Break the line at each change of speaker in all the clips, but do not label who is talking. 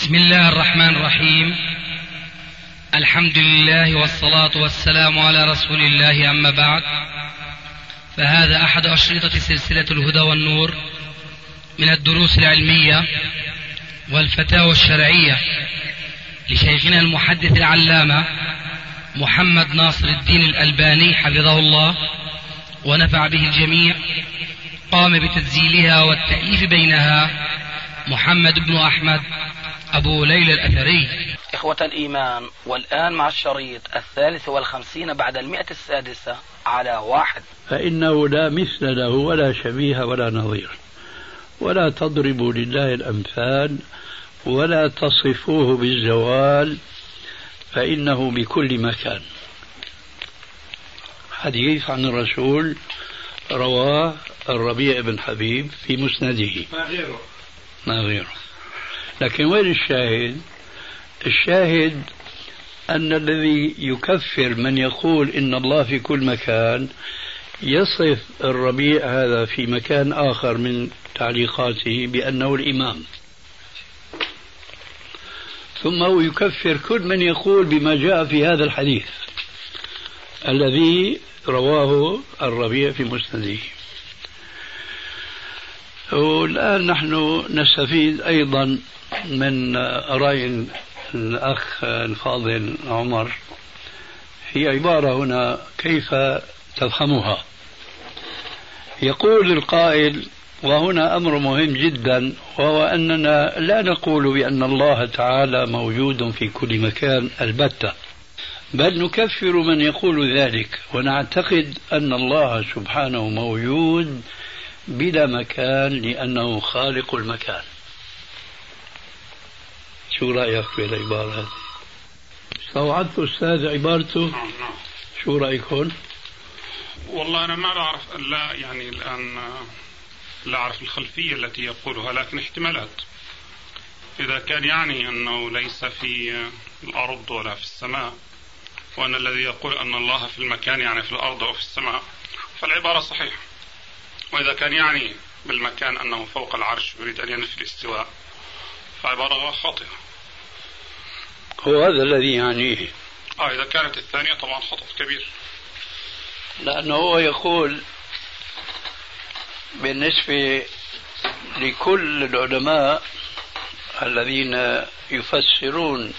بسم الله الرحمن الرحيم. الحمد لله والصلاة والسلام على رسول الله، أما بعد، فهذا أحد أشرطة سلسلة الهدى والنور من الدروس العلمية والفتاوى الشرعية لشيخنا المحدث العلامة محمد ناصر الدين الألباني حفظه الله ونفع به الجميع. قام بتسجيلها والتأليف بينها محمد بن أحمد أبو ليلى الأثري.
إخوة الإيمان، والآن مع الشريط 53 بعد 106 على 1.
فإنه لا مثل له ولا شبيه ولا نظير، ولا تضربوا لله الأمثال ولا تصفوه بالزوال، فإنه بكل مكان. حديث عن الرسول رواه الربيع بن حبيب في مسنده ما غيره. لكن وين الشاهد؟ الشاهد أن الذي يكفر من يقول إن الله في كل مكان يصف الربيع هذا في مكان آخر من تعليقاته بأنه الإمام، ثم هو يكفر كل من يقول بما جاء في هذا الحديث الذي رواه الربيع في مسنده. والآن نحن نستفيد أيضا من رأي الأخ الفاضل عمر في عبارة هنا كيف تفهمها. يقول القائل، وهنا أمر مهم جدا، وهو أننا لا نقول بأن الله تعالى موجود في كل مكان البتة، بل نكفر من يقول ذلك، ونعتقد أن الله سبحانه موجود بلا مكان لأنه خالق المكان. شو رأيك في العبارة هذه؟ استوعبت أستاذ عبارته؟
نعم.
شو رأيكم؟
والله أنا ما بعرف، لا يعني الآن لا أعرف الخلفية التي يقولها، لكن احتمالات. إذا كان يعني أنه ليس في الأرض ولا في السماء، وأن الذي يقول أن الله في المكان يعني في الأرض أو في السماء، فالعبارة صحيحة. وإذا كان يعني بالمكان أنه فوق العرش يريد أن ينفي الاستواء، فعبارة خاطئة.
هو هذا الذي يعنيه.
إذا كانت الثانية طبعا خطأ كبير،
لأنه هو يقول بالنسبة لكل العلماء الذين يفسرون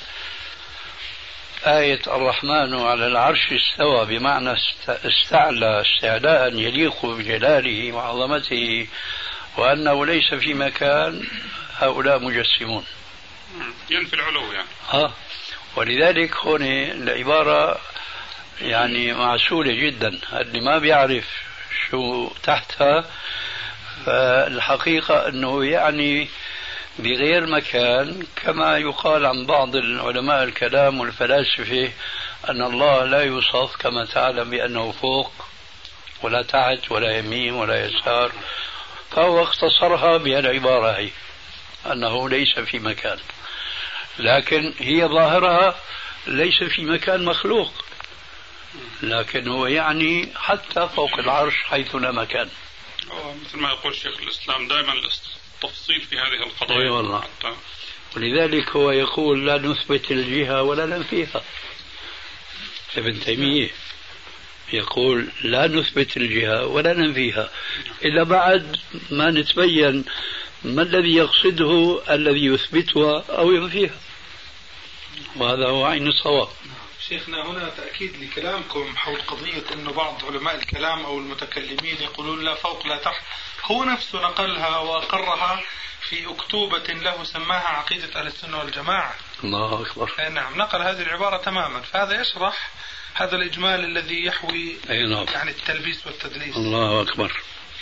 آية الرحمن على العرش استوى بمعنى استعلى استعلاء يليق بجلاله وعظمته، وأنه ليس في مكان، هؤلاء مجسمون
ينفي العلو يعني.
ولذلك هون العبارة يعني معسولة جدا. اللي ما بيعرف شو تحتها، فالحقيقة أنه يعني بغير مكان، كما يقال عن بعض العلماء الكلام والفلاسفة أن الله لا يوصف كما تعلم بأنه فوق ولا تحت ولا يمين ولا يسار، فهو اختصرها بهالعبارة هي أنه ليس في مكان، لكن هي ظاهرها ليس في مكان مخلوق، لكن هو يعني حتى فوق العرش حيث لا مكان.
مثل ما يقول شيخ الإسلام دائما التفصيل في هذه القضايا.
أي والله. ولذلك هو يقول لا نثبت الجهة ولا ننفيها. ابن تيمية يقول لا نثبت الجهة ولا ننفيها إلا بعد ما نتبين ما الذي يقصده الذي يثبتها أو ينفيها، وهذا هو عين الصواب.
شيخنا، هنا تأكيد لكلامكم حول قضية أن بعض علماء الكلام أو المتكلمين يقولون لا فوق لا تحت. هو نفسه نقلها وأقرها في أكتوبة له سماها عقيدة أهل السنة والجماعة.
الله أكبر.
نعم، نقل هذه العبارة تماما، فهذا يشرح هذا الإجمال الذي يحوي يعني التلبيس والتدليس.
الله أكبر.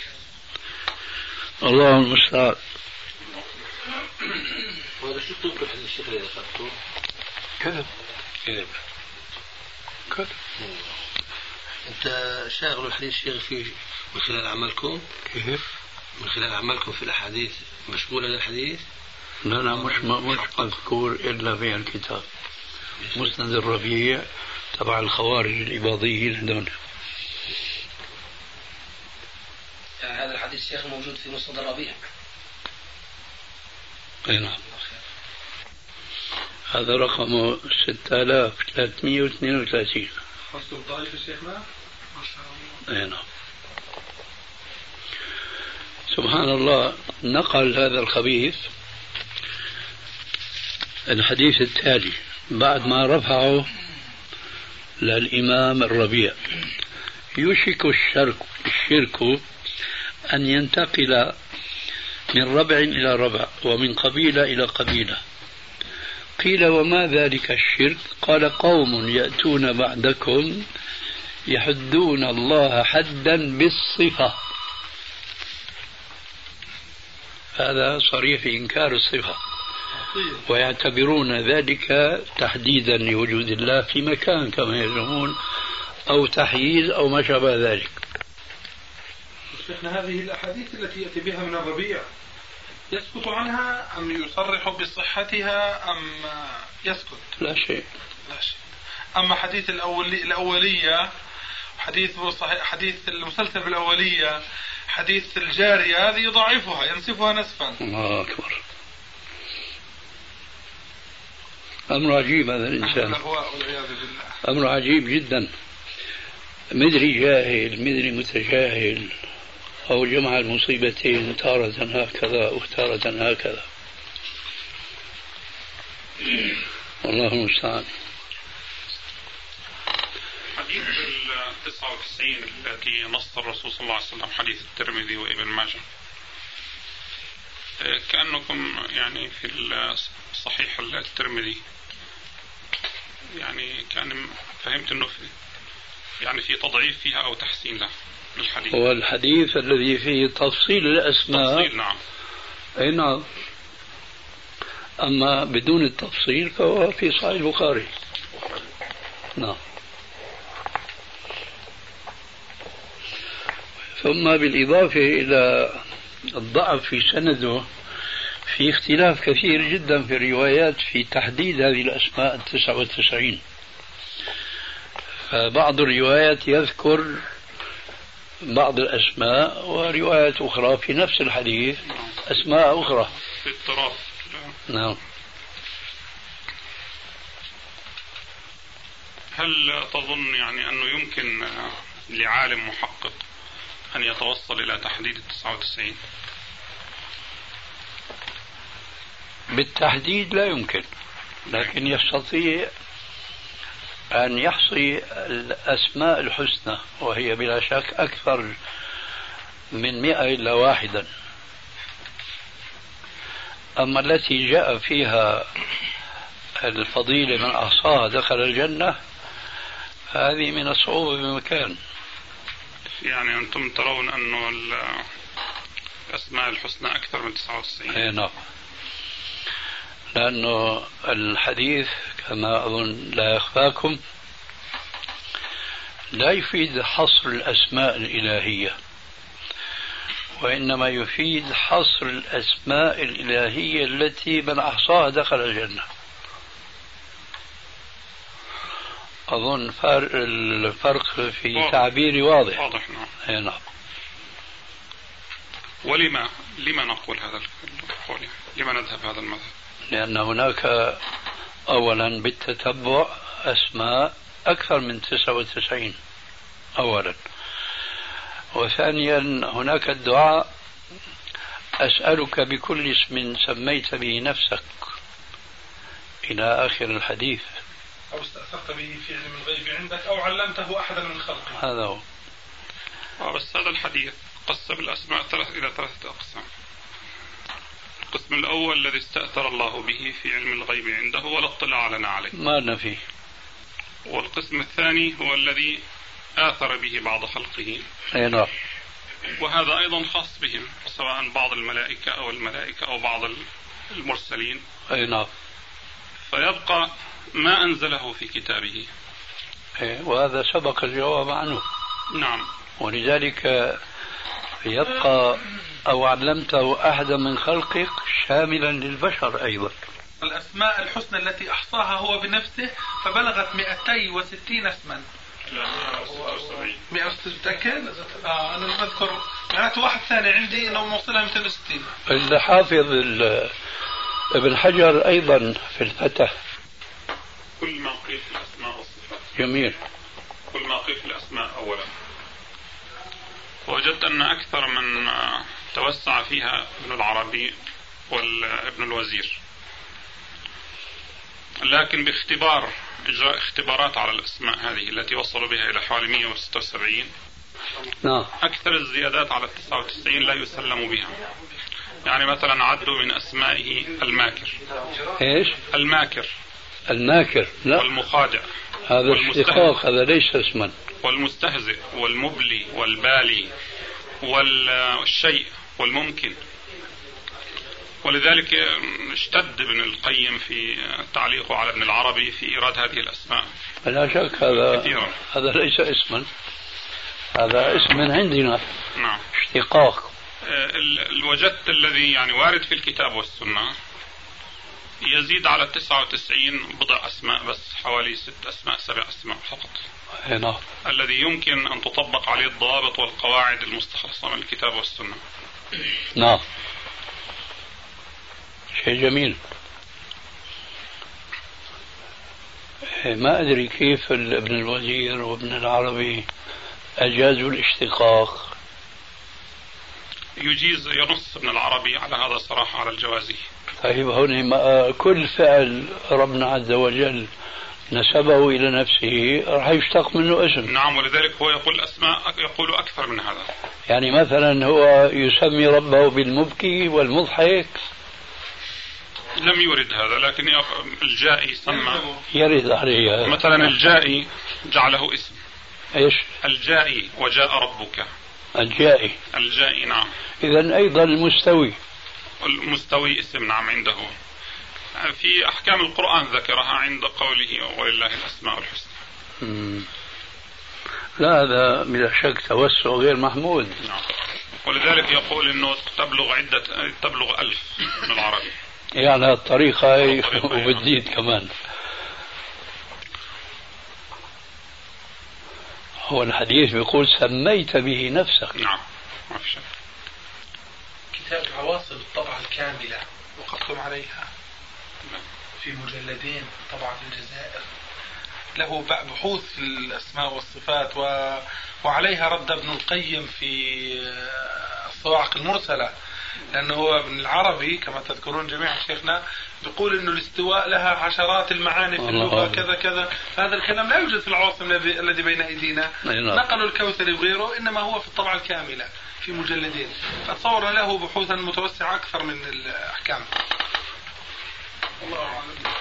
الله المستعان.
وهذا شو تنقل عن الشيخ اللي ذكرته؟
كذب.
أنت شاغل الحديث شيخ فيه من خلال عملكم؟
كيف؟
من خلال عملكم في الأحاديث مشمولة للحديث؟
لا مش مذكور إلا في الكتاب مسند الربيع تبع الخوارج الإباضيين هذول.
يعني هذا الحديث شيخ موجود في مسند الربيع.
نعم. هذا رقمه 6332.
خاصة ضعيف الشيخنا ما شاء الله.
نعم. سبحان الله. نقل هذا الخبيث الحديث التالي بعد ما رفعه للإمام الربيع: يوشك الشرك أن ينتقل من ربع إلى ربع ومن قبيلة إلى قبيلة. قيل: وما ذلك الشرك؟ قال: قوم يأتون بعدكم يحدون الله حدا بالصفة. هذا صريح في إنكار الصفة، ويعتبرون ذلك تحديدا لوجود الله في مكان كما يزعمون، أو تحييز أو ما شابه ذلك.
شيخنا هذه الأحاديث التي يأتي بها من الربيع يسكت عنها أم يصرح بصحتها أم يسكت؟
لا شيء.
لا شيء. أما حديث الأولية، حديث المسلسل بالأولية، حديث الجارية، هذه يضعفها ينسفها نسفا.
الله أكبر. أمر عجيب هذا الإنسان، أمر عجيب جدا. مدري جاهل مدري متجاهل، أو جمع المصيبتين تارة هكذا وتارة هكذا. والله المستعان.
حديث 99 التي نص الرسول صلى الله عليه وسلم، حديث الترمذي وابن ماجه، كأنكم يعني في الصحيح الترمذي يعني كان فهمت أنه في تضعيف فيها أو تحسين له الحديث.
هو الحديث الذي فيه تفصيل الأسماء.
تفصيل، نعم.
أي نعم. أما بدون التفصيل فهو في صحيح البخاري. نعم. ثم بالإضافة إلى الضعف في سنده، في اختلاف كثير جدا في الروايات في تحديد هذه الأسماء 99. فبعض الروايات يذكر بعض الأسماء، وروايات أخرى في نفس الحديث أسماء أخرى.
اضطراب.
نعم.
هل تظن يعني أنه يمكن لعالم محقق أن يتوصل إلى تحديد 99؟
بالتحديد لا يمكن، لكن يستطيع أن يحصي الأسماء الحسنى، وهي بلا شك أكثر من 100 إلا واحدا. أما التي جاء فيها الفضيلة من أحصاها دخل الجنة، هذه من الصعوبة بمكان.
يعني أنتم ترون أنه الأسماء الحسنى أكثر من 99؟
أي نعم. لأنه الحديث كما أظن لا يخفاكم لا يفيد حصر الأسماء الإلهية، وإنما يفيد حصر الأسماء الإلهية التي من أحصاها دخل الجنة. أظن الفرق في تعبيري واضح.
واضح، نعم.
نعم.
لما نقول هذا القول؟ لما نذهب هذا المذهب؟
لأن هناك أولا بالتتبع أسماء أكثر من 99 أولا، وثانيا هناك الدعاء: أسألك بكل اسم سميت به نفسك، إلى آخر الحديث.
أو استأثرت به في علم الغيب عندك، أو علمته أحدا من خلقك.
هذا هو.
بس هذا الحديث قسم الأسماء إلى 3 أقسام. القسم الأول الذي استأثر الله به في علم الغيب عنده ولا اطلاع لنا عليه،
ما لنا فيه.
والقسم الثاني هو الذي آثر به بعض خلقه،
نعم.
وهذا أيضا خاص بهم، سواء بعض الملائكة أو بعض المرسلين.
نعم.
فيبقى ما أنزله في كتابه،
وهذا سبق الجواب عنه.
نعم.
ولذلك يبقى أو علمته أحدا من خلقك شاملا للبشر أيضا.
الأسماء الحسنى التي أحصاها هو بنفسه فبلغت 260 اسما. 160 متأكد؟ أنا أذكر معناته واحد ثاني عندي أنه موصلها 260.
الحافظ ابن حجر أيضا في الفتح
كل ما قيل في الأسماء والصفات.
جميل.
كل ما قيل في الأسماء أولا. وجدت أن أكثر من توسع فيها ابن العربي وابن الوزير، لكن باختبار إجراء اختبارات على الأسماء هذه التي وصلوا بها إلى حوالي 176.
نعم.
أكثر الزيادات على 99 لا يسلم بها. يعني مثلا عدوا من أسمائه الماكر.
إيش؟
الماكر.
الماكر لا.
والمخادع.
هذا اشتقاق، هذا ليس اسما.
والمستهزئ والمبلي والبالي والشيء والممكن. ولذلك اشتد ابن القيم في تعليقه على ابن العربي في إيراد هذه الأسماء.
لا شك هذا ليس اسما، هذا اسم من عندنا.
نعم.
اشتقاق.
وجدت الذي يعني وارد في الكتاب والسنة يزيد على 99 بضع أسماء، بس حوالي 6 أسماء 7 أسماء فقط.
نعم.
الذي يمكن أن تطبق عليه الضوابط والقواعد المستخلصة من الكتاب والسنة.
نعم. شيء جميل. ما أدري كيف ابن الوزير وابن العربي أجازوا الاشتقاق.
ينص ابن العربي على هذا صراحة على الجوازي.
طيب هون كل فعل ربنا عز وجل نسبه إلى نفسه راح يشتق منه اسم.
نعم، ولذلك هو يقول أسماء يقول أكثر من هذا.
يعني مثلا هو يسمي ربه بالمبكي والمضحك.
لم يرد هذا، لكن الجائي سمى.
يرد عليه
مثلا الجائي جعله اسم.
ايش؟
الجائي وجاء ربك. الجائي نعم.
إذن أيضا
المستوي اسم نعم عنده. في أحكام القرآن ذكرها عند قوله ولله الأسماء الحسنى.
لا هذا بلا شك توسع غير محمود.
نعم. ولذلك يقول إنه تبلغ 1000 من العربي.
يعني الطريقة وبتزيد كمان. هو الحديث بيقول سميت به نفسك.
نعم ما في شك.
كتاب عواصم الطبعة الكاملة وقفتم عليها في مجلدين طبعا في الجزائر، له بحوث في الأسماء والصفات وعليها رد ابن القيم في الصواعق المرسلة، لأنه هو ابن العربي كما تذكرون جميعا شيخنا بيقول إنه الاستواء لها عشرات المعاني في اللغة كذا كذا. هذا الكلام لا يوجد في العواصم الذي بين أيدينا. نقلوا الكوثري وغيره، إنما هو في الطبعة الكاملة في مجلدين، فتصور له بحوثا متوسعة أكثر من الأحكام. الله أعلم.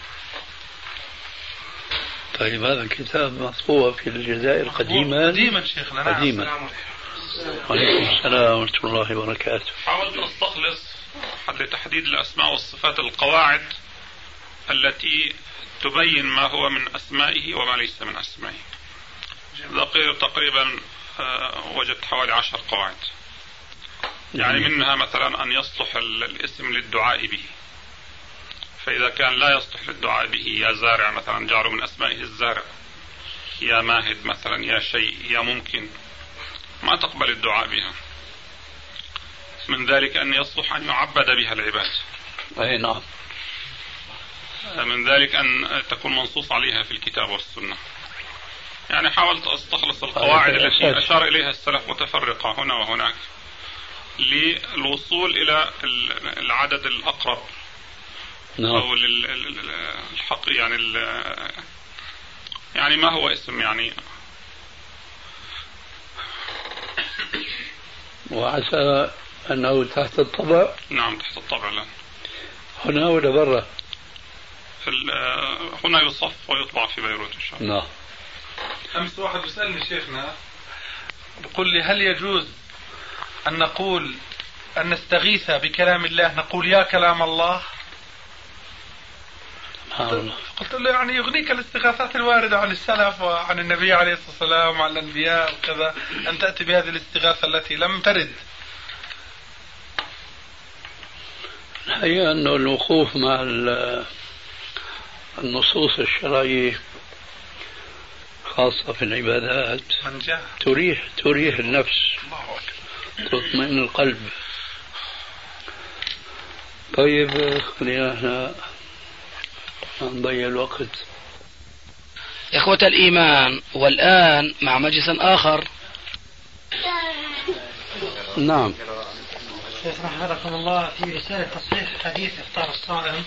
طيب هذا الكتاب مطبوع في الجزائر قديما
شيخنا.
قديما.
نعم.
وعليكم السلام ورحمة الله وبركاته.
حاولت نستخلص لتحديد الأسماء والصفات القواعد التي تبين ما هو من أسمائه وما ليس من أسمائه. تقريبا وجدت حوالي 10 قواعد. يعني منها مثلا أن يصلح الاسم للدعاء به، فإذا كان لا يصلح للدعاء به يا زارع مثلا جعلوا من أسمائه الزارع، يا ماهد مثلا، يا شيء، يا ممكن، ما تقبل الدعاء بها. من ذلك أن يصلح أن يعبد بها العباد.
أي نعم.
من ذلك أن تكون منصوص عليها في الكتاب والسنة. يعني حاولت أستخلص القواعد التي أشار إليها السلف متفرقة هنا وهناك للوصول إلى العدد الأقرب أو الحق، يعني ما هو اسم يعني.
وعسى أنه تحت الطبع.
نعم تحت الطبع الآن.
هنا ولا برا؟
هنا يصف ويطبع في بيروت إن شاء الله.
نعم.
أمس واحد بيسألني شيخنا بيقول لي هل يجوز أن نقول أن نستغيث بكلام الله، نقول يا كلام الله؟ قلت له يعني يغنيك الاستغاثات الواردة عن السلف وعن النبي عليه الصلاة والسلام وعن الأنبياء وكذا أن تأتي بهذه الاستغاثة التي لم ترد.
الحقيقة أنه الوقوف مع النصوص الشرعية خاصة في العبادات تريح النفس، تطمئن القلب. طيب خلينا احنا نضيع الوقت.
إخوة الإيمان، والآن مع مجلس آخر.
نعم.
شيخنا حفظكم الله، في رسالة تصحيح حديث إفطار الصائم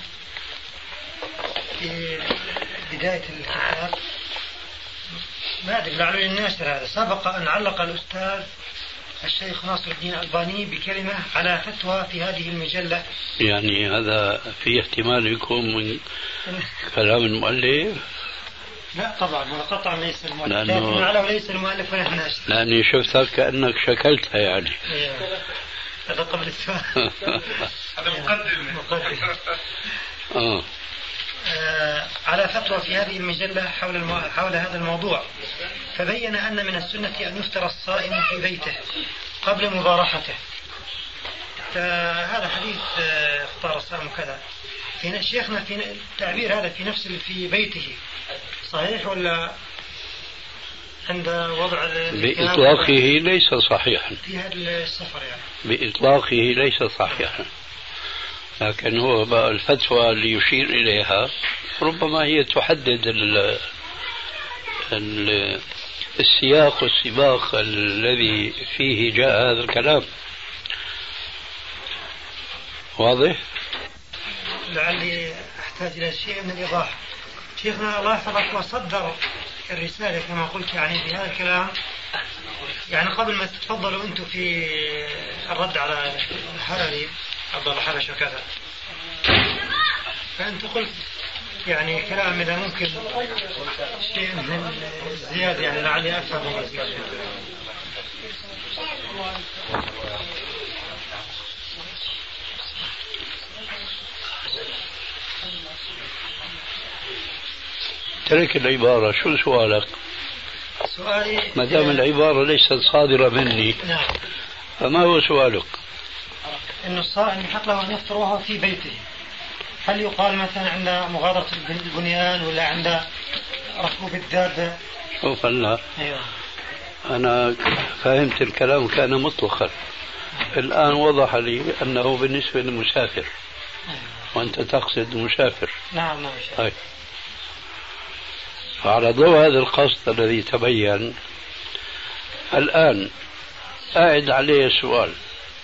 في بداية الكتاب، ما أدري لعله الناشر هذا، سبق أن علق الأستاذ الشيخ ناصر الدين الألباني بكلمة على فتوى في هذه المجلة.
يعني هذا في احتمال يكون من كلام المؤلف؟
لا طبعا، هو قطعا ليس المؤلف، لكن لعله ليس المؤلف ونحن ناشر.
لأني شفتك كأنك شكلتها يعني.
هذا قبل السؤال.
هذا مقدمة.
على فتوى في هذه المجلة حول هذا الموضوع، فبين أن من السنة أن يفطر الصائم في بيته قبل مبارحته. هذا حديث افطار الصائم كذا، في شيخنا في التعبير هذا في نفس في بيته صحيح ولا عند وضع
بإطلاقه ليس صحيحا
في هذا السفر يعني؟
بإطلاقه ليس صحيحا، لكن هو بقى الفتوى اللي يشير إليها ربما هي تحدد السياق والسباق الذي فيه جاء هذا الكلام. واضح؟
لعلي أحتاج إلى شيء من الإيضاح. شيخنا الله يحفظك، وصدر الرسالة كما قلت يعني بهذا الكلام، يعني قبل ما تتفضلوا أنتم في الرد على الحرري عبد الله حبش وكذا، فأنت قلت يعني كلام إذا ممكن شيء من الزيادة، يعني لعلي أفهم زيادة.
ترك العبارة. شو سؤالك؟
سؤالي
ما دام العبارة ليست صادرة مني،
نعم،
فما هو سؤالك؟
إنه الصائم يحق له أن يفطر وهو في بيته، هل يقال مثلا عند مغادرة البنيان ولا عند ركوب الدابة؟
شوف هلا،
أيوة.
أنا فهمت الكلام كان مطلقا، الآن وضح لي أنه بالنسبة للمسافر.
أيوة.
وأنت تقصد مسافر.
نعم.
طيب، فعلى ضوء هذا القصد الذي تبين الآن أعد عليه السؤال.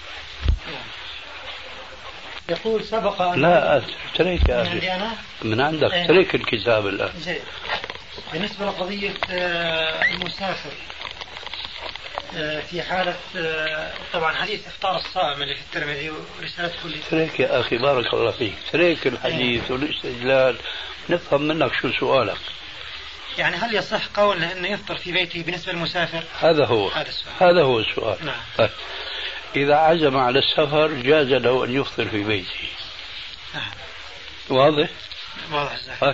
يقول سبق أن
لا تريك
من عندي أنا؟
من عندك. تريك الكتاب الآن.
زين. بالنسبة لقضية المسافر في حالة طبعا حديث إفطار الصائم اللي في الترمذي ورسالة كل
تريك يا أخي بارك الله فيك، تريك الحديث والاستدلال، نفهم منك شو سؤالك.
يعني هل يصح قول أنه يفطر في بيته بالنسبة للمسافر؟
هذا هو السؤال.
نعم.
طيب. إذا عزم على السفر جاز له أن يفطر في بيته.
نعم.
واضح؟
واضح.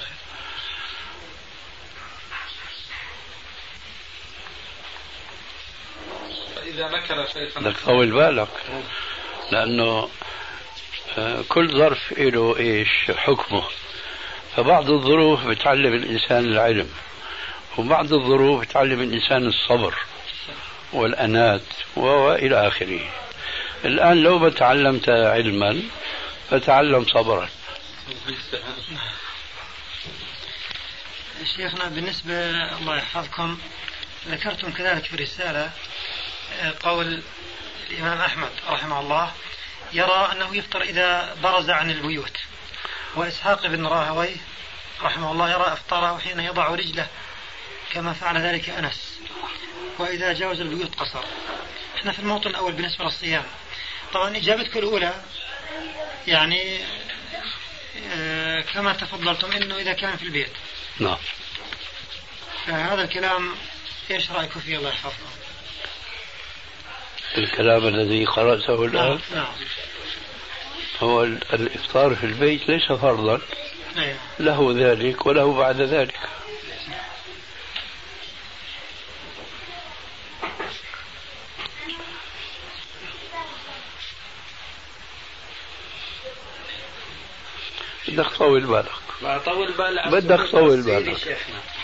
إذا نكر شيخنا
بدك طول بالك، لأنه كل ظرف له إيش حكمه، فبعض الظروف بتعلم الإنسان العلم، وبعض الظروف بتعلم الإنسان الصبر والأنات وإلى آخره. الآن لو ما تعلمت علما فتعلم صبرا.
شيخنا بالنسبة الله يحفظكم، ذكرتم كذلك في الرسالة قول الإمام أحمد رحمه الله يرى أنه يفطر إذا برز عن البيوت، وإسحاق بن راهويه رحمه الله يرى إفطاره حين يضع رجله كما فعل ذلك أنس، وإذا جاوز البيوت قصر. احنا في الموطن الأول بالنسبة للصيام، طبعا إجابتكم الأولى يعني كما تفضلتم إنه إذا كان في البيت.
نعم.
هذا الكلام إيش رأيكم فيه الله يحفظكم؟
الكلام الذي قرأته الآن
نعم.
هو الإفطار في البيت ليس فرضا،
أيوه.
له ذلك وله بعد ذلك. بدك طول بالك. بدك طول بالك.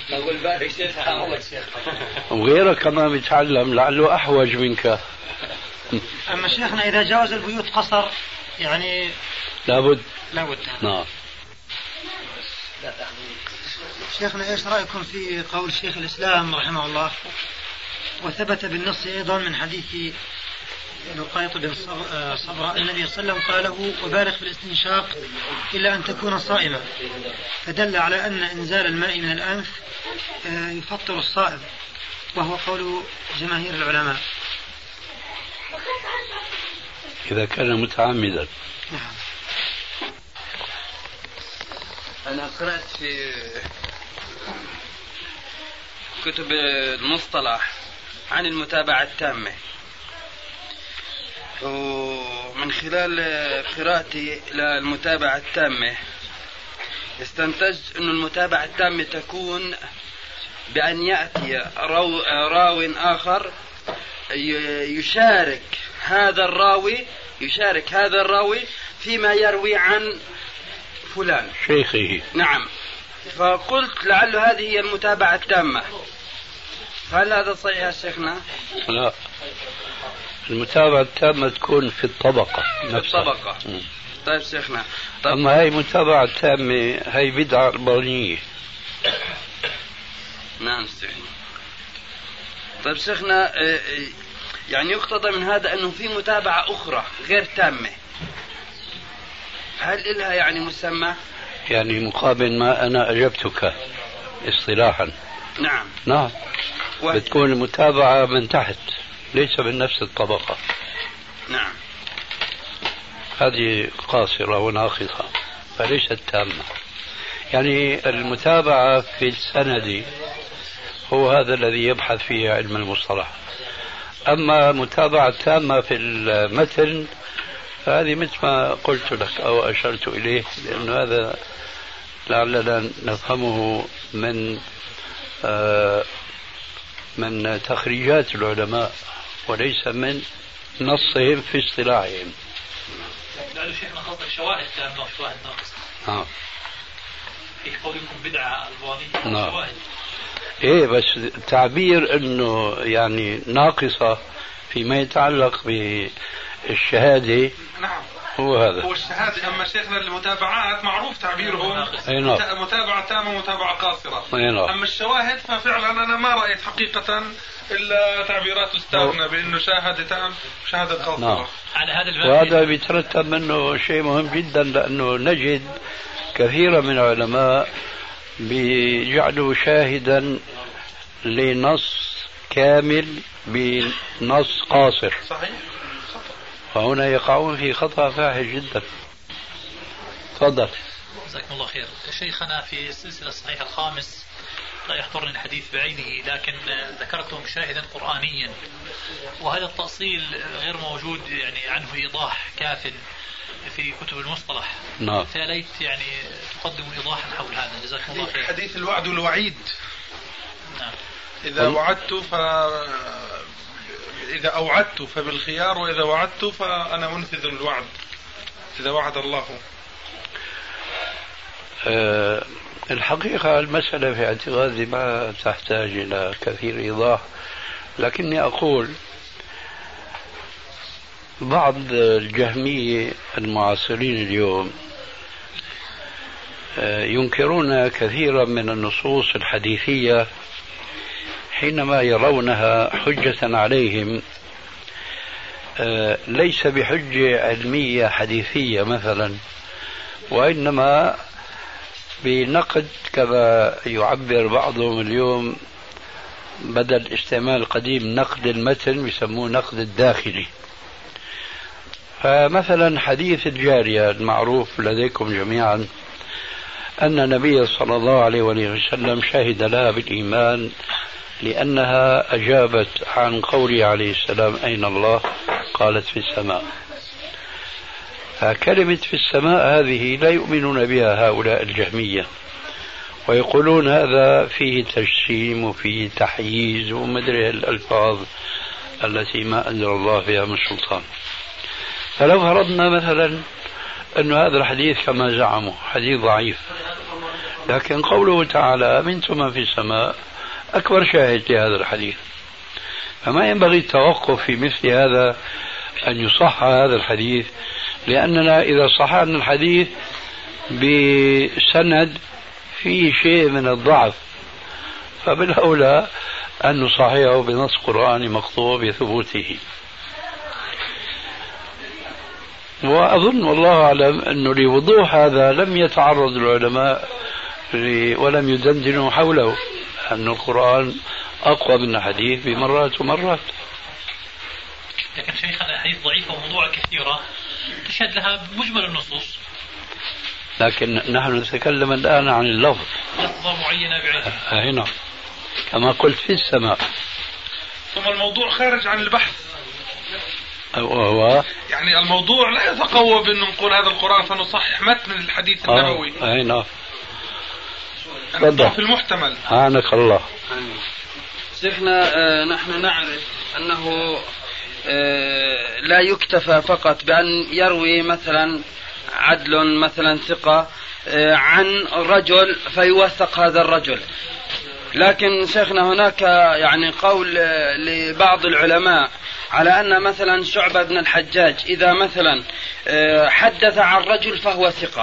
وغيرك كمان بيتعلم لعله أحوج منك.
أما شيخنا إذا جاوز البيوت قصر يعني
لابد.
نعم. شيخنا ايش رايكم في قول شيخ الاسلام رحمه الله وثبت بالنص ايضا من حديث لقيط بن صبرا النبي صلى الله عليه وسلم قاله وبالغ في الاستنشاق الا ان تكون صائما، فدل على ان انزال الماء من الانف يفطر الصائم، وهو قول جماهير العلماء.
إذا كان متعمدا.
نعم.
أنا قرأت في كتب المصطلح عن المتابعة التامة، ومن خلال قراءتي للمتابعة التامة استنتجت أن المتابعة التامة تكون بأن يأتي راو آخر يشارك هذا الراوي فيما يروي عن فلان
شيخه.
نعم. فقلت لعل هذه هي المتابعة التامة. هل هذا صحيح يا شيخنا؟
لا، المتابعة التامة تكون في الطبقة نفسها.
طيب شيخنا.
أما هي متابعة تامة هي بدعة ربانية.
نعم شيخنا. طيب شيخنا، يعني يقتضى من هذا أنه في متابعة أخرى غير تامة، هل لها يعني مسمى؟
يعني مقابل ما أنا أجبتك اصطلاحا. نعم. بتكون المتابعة من تحت ليس من نفس الطبقة.
نعم.
هذه قاصرة وناقصة فليست تامة. يعني المتابعة في السند هو هذا الذي يبحث فيه علم المصطلح. أما متابعة تامة في المتن فهذه مثل ما قلت لك أو أشرت إليه، لأن هذا لعلنا نفهمه من تخريجات العلماء وليس من نصهم في اصطلاحهم.
لأنه شيخنا قصدك شواهد تامة وشواهد ناقصة.
نعم.
في قولكم بدعة البانية.
نعم.
شواهد.
إيه، بس تعبير إنه يعني ناقصة فيما يتعلق بالشهادة.
نعم.
هو هذا.
هو الشهادة. أما شيخنا المتابعات معروف تعبيرهم متابعة تامة ومتابعة قاصرة. أما الشواهد ففعلا أنا ما رأيت حقيقة إلا تعبيرات أستاذنا بأنه شاهد تام وشهادة قاصرة.
على هذا الباب.
وهذا بيترتب منه شيء مهم جدا، لأنه نجد كثيرا من العلماء بيجعلوا شاهدا لنص كامل بنص قاصر.
صحيح.
فهنا يقعون في خطأ فاحش جدا. تفضل.
جزاكم الله خير. شيخنا في السلسلة الصحيح الخامس لا يحضرني الحديث بعينه، لكن ذكرتم شاهدا قرآنيا، وهذا التأصيل غير موجود يعني عنه إيضاح كاف في كتب المصطلح.
نعم.
فليت يعني تقدم إيضاحا حول هذا. جزاكم الله خير.
حديث الوعد والوعيد.
نعم.
إذا أوعدت فبالخيار، وإذا وعدت فأنا منفذ الوعد إذا وعد الله.
الحقيقة المسألة في اعتقادي ما تحتاج إلى كثير إيضاح، لكني أقول بعض الجهمية المعاصرين اليوم ينكرون كثيرا من النصوص الحديثية حينما يرونها حجة عليهم، ليس بحجة علمية حديثية مثلا، وإنما بنقد كما يعبر بعضهم اليوم بدل استعمال قديم نقد المتن يسموه نقد الداخلي. فمثلا حديث الجارية المعروف لديكم جميعا أن النبي صلى الله عليه وسلم شهد لها بالإيمان لأنها أجابت عن قوله عليه السلام أين الله؟ قالت في السماء. فكلمة في السماء هذه لا يؤمنون بها هؤلاء الجهمية، ويقولون هذا فيه تجسيم وفيه تحييز ومدري الألفاظ التي ما أنزل الله فيها من سلطان. فلو فرضنا مثلا أن هذا الحديث كما زعموا حديث ضعيف، لكن قوله تعالى منتم من في السماء أكبر شاهد لهذا الحديث، فما ينبغي التوقف في مثل هذا أن يصح هذا الحديث، لأننا إذا صححنا الحديث بسند في شيء من الضعف، فبالأولى أن نصححه بنص قرآني مقطوع بثبوته. وأظن والله أعلم أنه لوضوح هذا لم يتعرض العلماء ولم يدندنوا حوله، أن القرآن أقوى من الحديث بمرات ومرات.
لكن شيخنا الحديث ضعيفة وموضوع كثيرة تشهد لها بمجمل النصوص، لكن
نحن نتكلم الآن عن اللفظ،
لفظة معينة بعينها.
هنا كما قلت في السماء.
ثم الموضوع خارج عن البحث،
وهو
يعني الموضوع لا يتقوى بأن نقول هذا القرآن فنصحح متن الحديث النبوي.
هنا
في المحتمل.
عنك الله.
شيخنا نحن نعرف أنه لا يكتفى فقط بأن يروي مثلا عدل مثلا ثقة عن رجل فيوثق هذا الرجل، لكن شيخنا هناك يعني قول لبعض العلماء على أن مثلا شعبة بن الحجاج إذا مثلا حدث عن رجل فهو ثقة،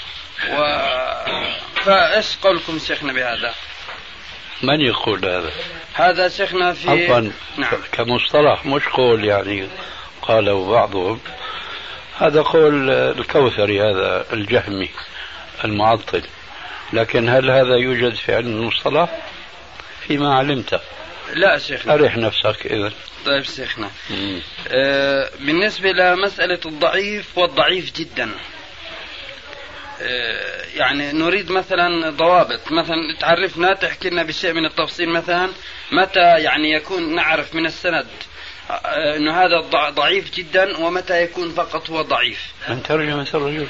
فإيش قولكم شيخنا بهذا؟
من يقول هذا؟
هذا شيخنا في
عفوا
نعم.
كمصطلح مش قول يعني قاله بعضهم، هذا قول الكوثري هذا الجهمي المعطل، لكن هل هذا يوجد في علم المصطلح فيما علمت؟
لا شيخنا.
أريح نفسك إذن.
طيب شيخنا بالنسبة لمسألة الضعيف والضعيف جدا، يعني نريد مثلا ضوابط، مثلا تعرفنا تحكي لنا بشيء من التفصيل، مثلا متى يعني يكون نعرف من السند أنه هذا ضعيف جدا، ومتى يكون فقط هو ضعيف.
من ترجمة الرجل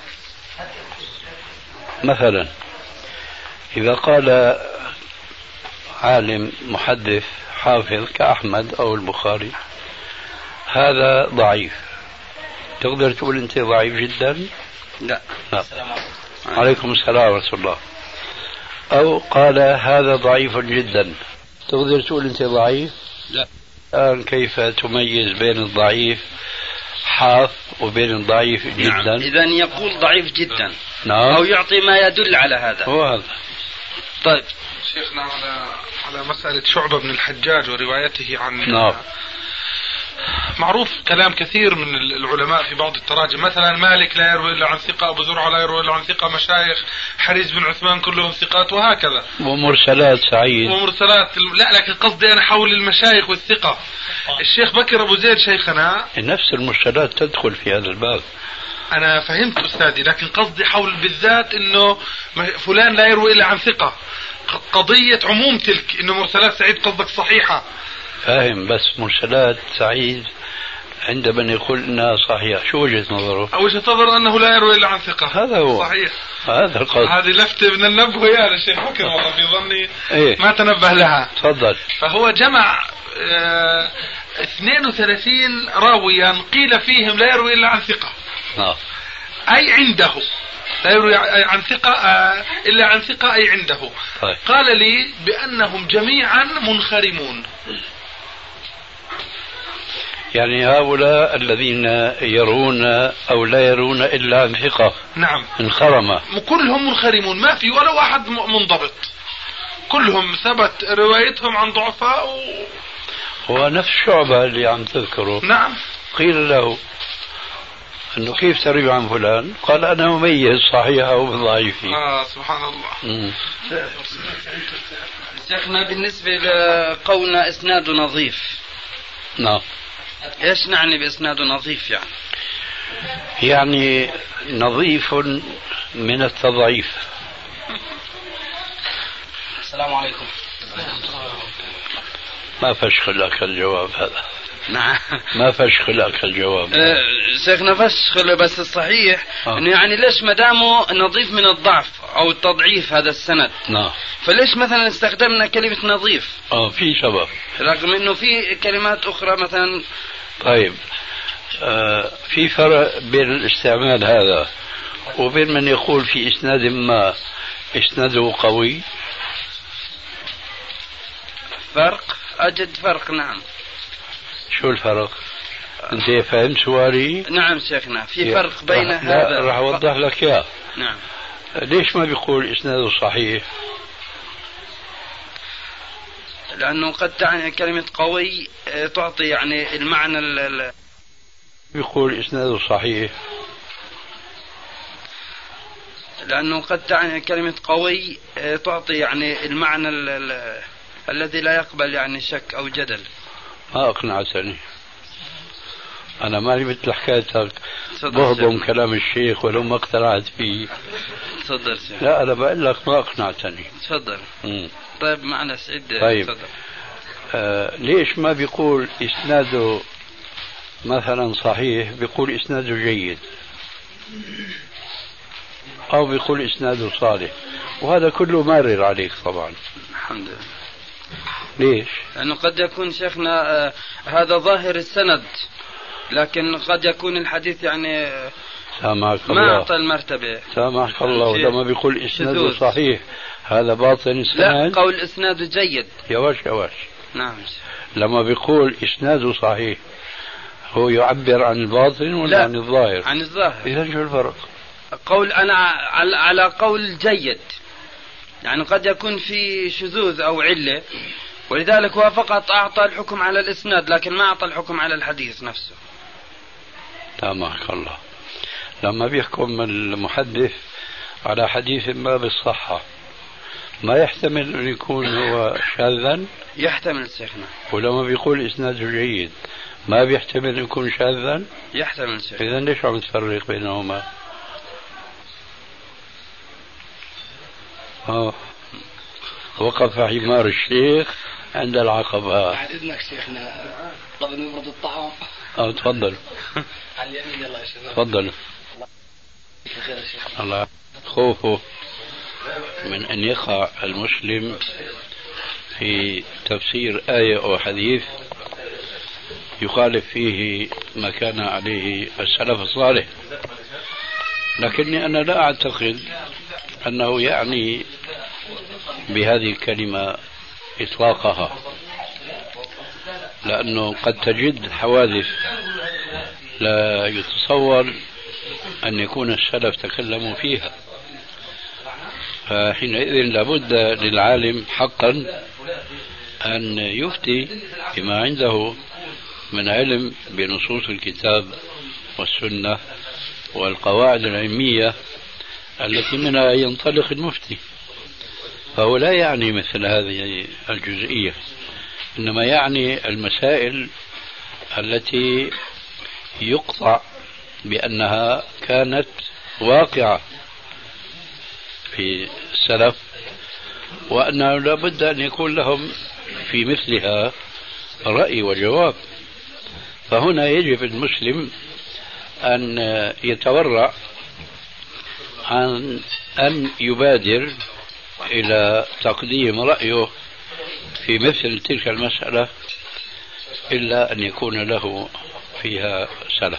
مثلا إذا قال عالم محدث حافظ كأحمد أو البخاري هذا ضعيف، تقدر تقول أنت ضعيف جدا؟
لا.
عليكم السلام ورحمة الله. أو قال هذا ضعيف جدا، تقدر تقول أنت ضعيف؟
لا.
الآن كيف تميز بين الضعيف حاف وبين الضعيف جدا؟
نعم. إذن يقول ضعيف جدا.
نعم.
أو يعطي ما يدل على هذا.
هو هذا.
طيب
شيخنا على مسألة شعبة بن الحجاج وروايته عن
نعم.
معروف كلام كثير من العلماء في بعض التراجم، مثلا مالك لا يروي إلا عن ثقة، أبو زرعة لا يروي إلا عن ثقة، مشايخ حريز بن عثمان كلهم ثقات، وهكذا.
ومرسلات سعيد
ومرسلات. لا لكن قصدي أنا حول المشايخ والثقة. الشيخ بكر أبو زيد شيخنا
نفس المرسلات تدخل في هذا الباب.
أنا فهمت أستاذي، لكن قصدي حول بالذات إنه فلان لا يروي إلا عن ثقة، قضية عموم تلك، إنه مرسلات سعيد قصدك صحيحة.
فاهم، بس مرسلات سعيد عند من يقول انها صحيحه شو وجهه نظره؟
وجهه نظر انه لا يروي الا عن ثقه.
هذا هو
صحيح.
هذا القصد.
هذه لفته من النبه يا الشيخ بكر، والله في ظني
إيه؟
ما تنبه لها.
تفضل.
فهو جمع 32 راويا قيل فيهم لا يروي الا عن ثقه. اي عنده لا يروي عن ثقة إلا عن ثقة أي عنده.
طيب.
قال لي بأنهم جميعا منخرمون،
يعني هؤلاء الذين يرون أو لا يرون إلا عن ثقة.
نعم.
انخرمة.
كلهم منخرمون، ما في ولا واحد منضبط، كلهم ثبت روايتهم عن ضعفاء
هو نفس شعبة اللي عم تذكره.
نعم.
قيل له أنه كيف تروي عن فلان؟ قال أنا مميز صحيحة وضعيفة.
سبحان الله.
شيخنا بالنسبة لقولنا إسناد نظيف،
نعم،
إيش نعني بإسناد نظيف؟
يعني نظيف من التضعيف.
السلام عليكم.
ما فشخ لك الجواب هذا.
نعم.
ما فشخ لك الجواب.
شيخنا فشخ، بس الصحيح انه يعني ليش ما دامه نظيف من الضعف او التضعيف هذا السند،
نعم،
فليش مثلا استخدمنا كلمة نظيف؟
في سبب،
رغم انه في كلمات اخرى مثلا.
طيب في فرق بين الاستعمال هذا وبين من يقول في اسناد ما اسناده قوي.
فرق، اجد فرق. نعم.
شو الفرق؟ انت فهمت سؤالي؟
نعم شيخنا، في فرق بين هذا.
راح اوضح لك اياه.
نعم.
ليش ما بيقول إسناده صحيح؟
لأنه قد تعني كلمة قوي تعطي يعني المعنى
بيقول إسناده صحيح
لأنه قد تعني كلمة قوي تعطي يعني المعنى الذي لا يقبل يعني شك أو جدل.
ما أقنعتني، أنا مالي مثل حكايتك بهضم كلام الشيخ ولو ما اقتنعت فيه.
تفضل شيخ.
لا أنا بقول لك ما أقنعتني.
تفضل. طيب معنا سعيد.
طيب ليش ما بيقول إسناده مثلا صحيح، بيقول إسناده جيد أو بيقول إسناده صالح، وهذا كله مارر عليك طبعا.
الحمد لله.
ليش؟
لأنه قد يكون شيخنا هذا ظاهر السند، لكن قد يكون الحديث يعني
سامحك
ما
الله،
أعطى المرتبة.
سامحك الله. لما بيقول إسناده صحيح هذا باطن السند.
لا، قول إسناده جيد.
يواش
نعم.
لما بيقول إسناده صحيح هو يعبر عن الباطن ولا عن الظاهر؟
عن الظاهر.
إذا شو الفرق؟
قول أنا على قول جيد، يعني قد يكون في شذوذ أو علة، ولذلك هو فقط أعطى الحكم على الإسناد لكن ما أعطى الحكم على الحديث نفسه.
سامحك الله. لما بيحكم المحدث على حديث ما بالصحة ما يحتمل أن يكون هو شاذا؟
يحتمل شيخنا.
ولما بيقول إسناده جيد ما بيحتمل أن يكون شاذا؟
يحتمل شيخنا.
إذا ليش عم تفرق بينهما؟ وقف حمار الشيخ عند العقبة.
بعد إذنك شيخنا طب نبرد الطعام.
تفضل.
على اليمين يلا يا شيخ.
تفضل. الله. خوفه من أن يقع المسلم في تفسير آية أو حديث يخالف فيه ما كان عليه السلف الصالح، لكني أنا لا أعتقد أنه يعني بهذه الكلمة إطلاقها، لأنه قد تجد حوادث لا يتصور أن يكون السلف تكلموا فيها، فحينئذ لابد للعالم حقا أن يفتي بما عنده من علم بنصوص الكتاب والسنة والقواعد العلمية التي منها ينطلق المفتي. فهو لا يعني مثل هذه الجزئية، إنما يعني المسائل التي يقطع بأنها كانت واقعة في السلف، وأنه لابد أن يكون لهم في مثلها رأي وجواب. فهنا يجب المسلم أن يتورع عن أن يبادر إلى تقديم رأيه في مثل تلك المسألة إلا أن يكون له فيها سلف.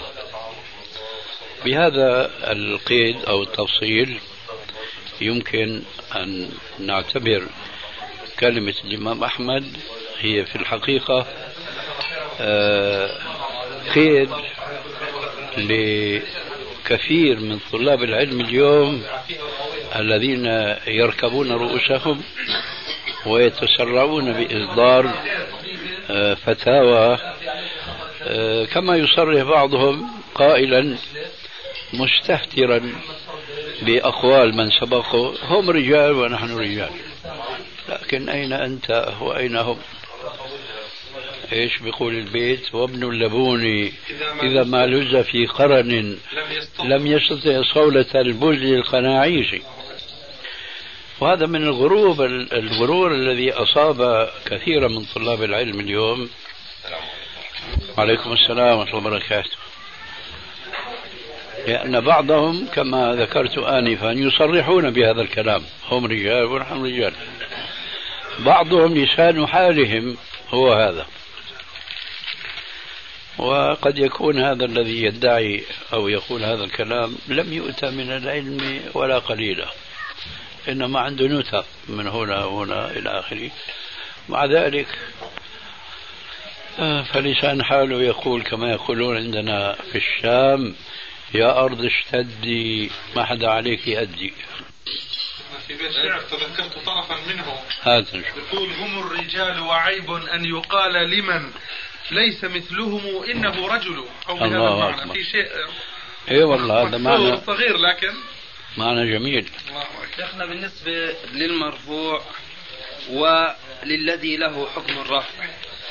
بهذا القيد أو التفصيل يمكن أن نعتبر كلمة الإمام أحمد هي في الحقيقة قيد لكثير من طلاب العلم اليوم الذين يركبون رؤوسهم ويتسرعون بإصدار فتاوى، كما يصرح بعضهم قائلا مستهترا بأقوال من سبقه: هم رجال ونحن رجال. لكن أين أنت وأين هم؟ إيش بيقول البيت؟ وابن اللبون إذا ما لز في قرن لم يستطع صولة البزل القناعيش. وهذا من الغرور الذي أصاب كثيرا من طلاب العلم اليوم. عليكم السلام ورحمة الله وبركاته. لأن بعضهم كما ذكرت آنفا يصرحون بهذا الكلام: هم رجال ونحن رجال. بعضهم لسان حالهم هو هذا. وقد يكون هذا الذي يدعي أو يقول هذا الكلام لم يؤتى من العلم ولا قليلا، إنما عنده نتف من هنا وهنا إلى آخره. مع ذلك فلسان حاله يقول كما يقولون عندنا في الشام: يا أرض اشتدي ما حدا عليك يأدي.
في بيت شعر تذكرت طرفا منه.
هذا
يقول: هم الرجال وعيب أن يقال لمن ليس مثلهم إنه رجل، أو بهذا المعنى في شيء.
اي والله هذا معنى
صغير لكن
معنى جميل.
شيخنا بالنسبة للمرفوع وللذي له حكم الرفع،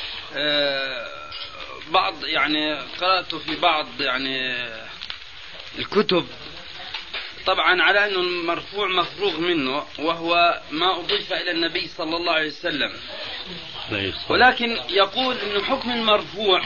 بعض يعني قرأت في بعض يعني الكتب طبعا على أنه المرفوع مفروغ منه، وهو ما أضيف إلى النبي صلى الله عليه وسلم، ولكن يقول أنه حكم المرفوع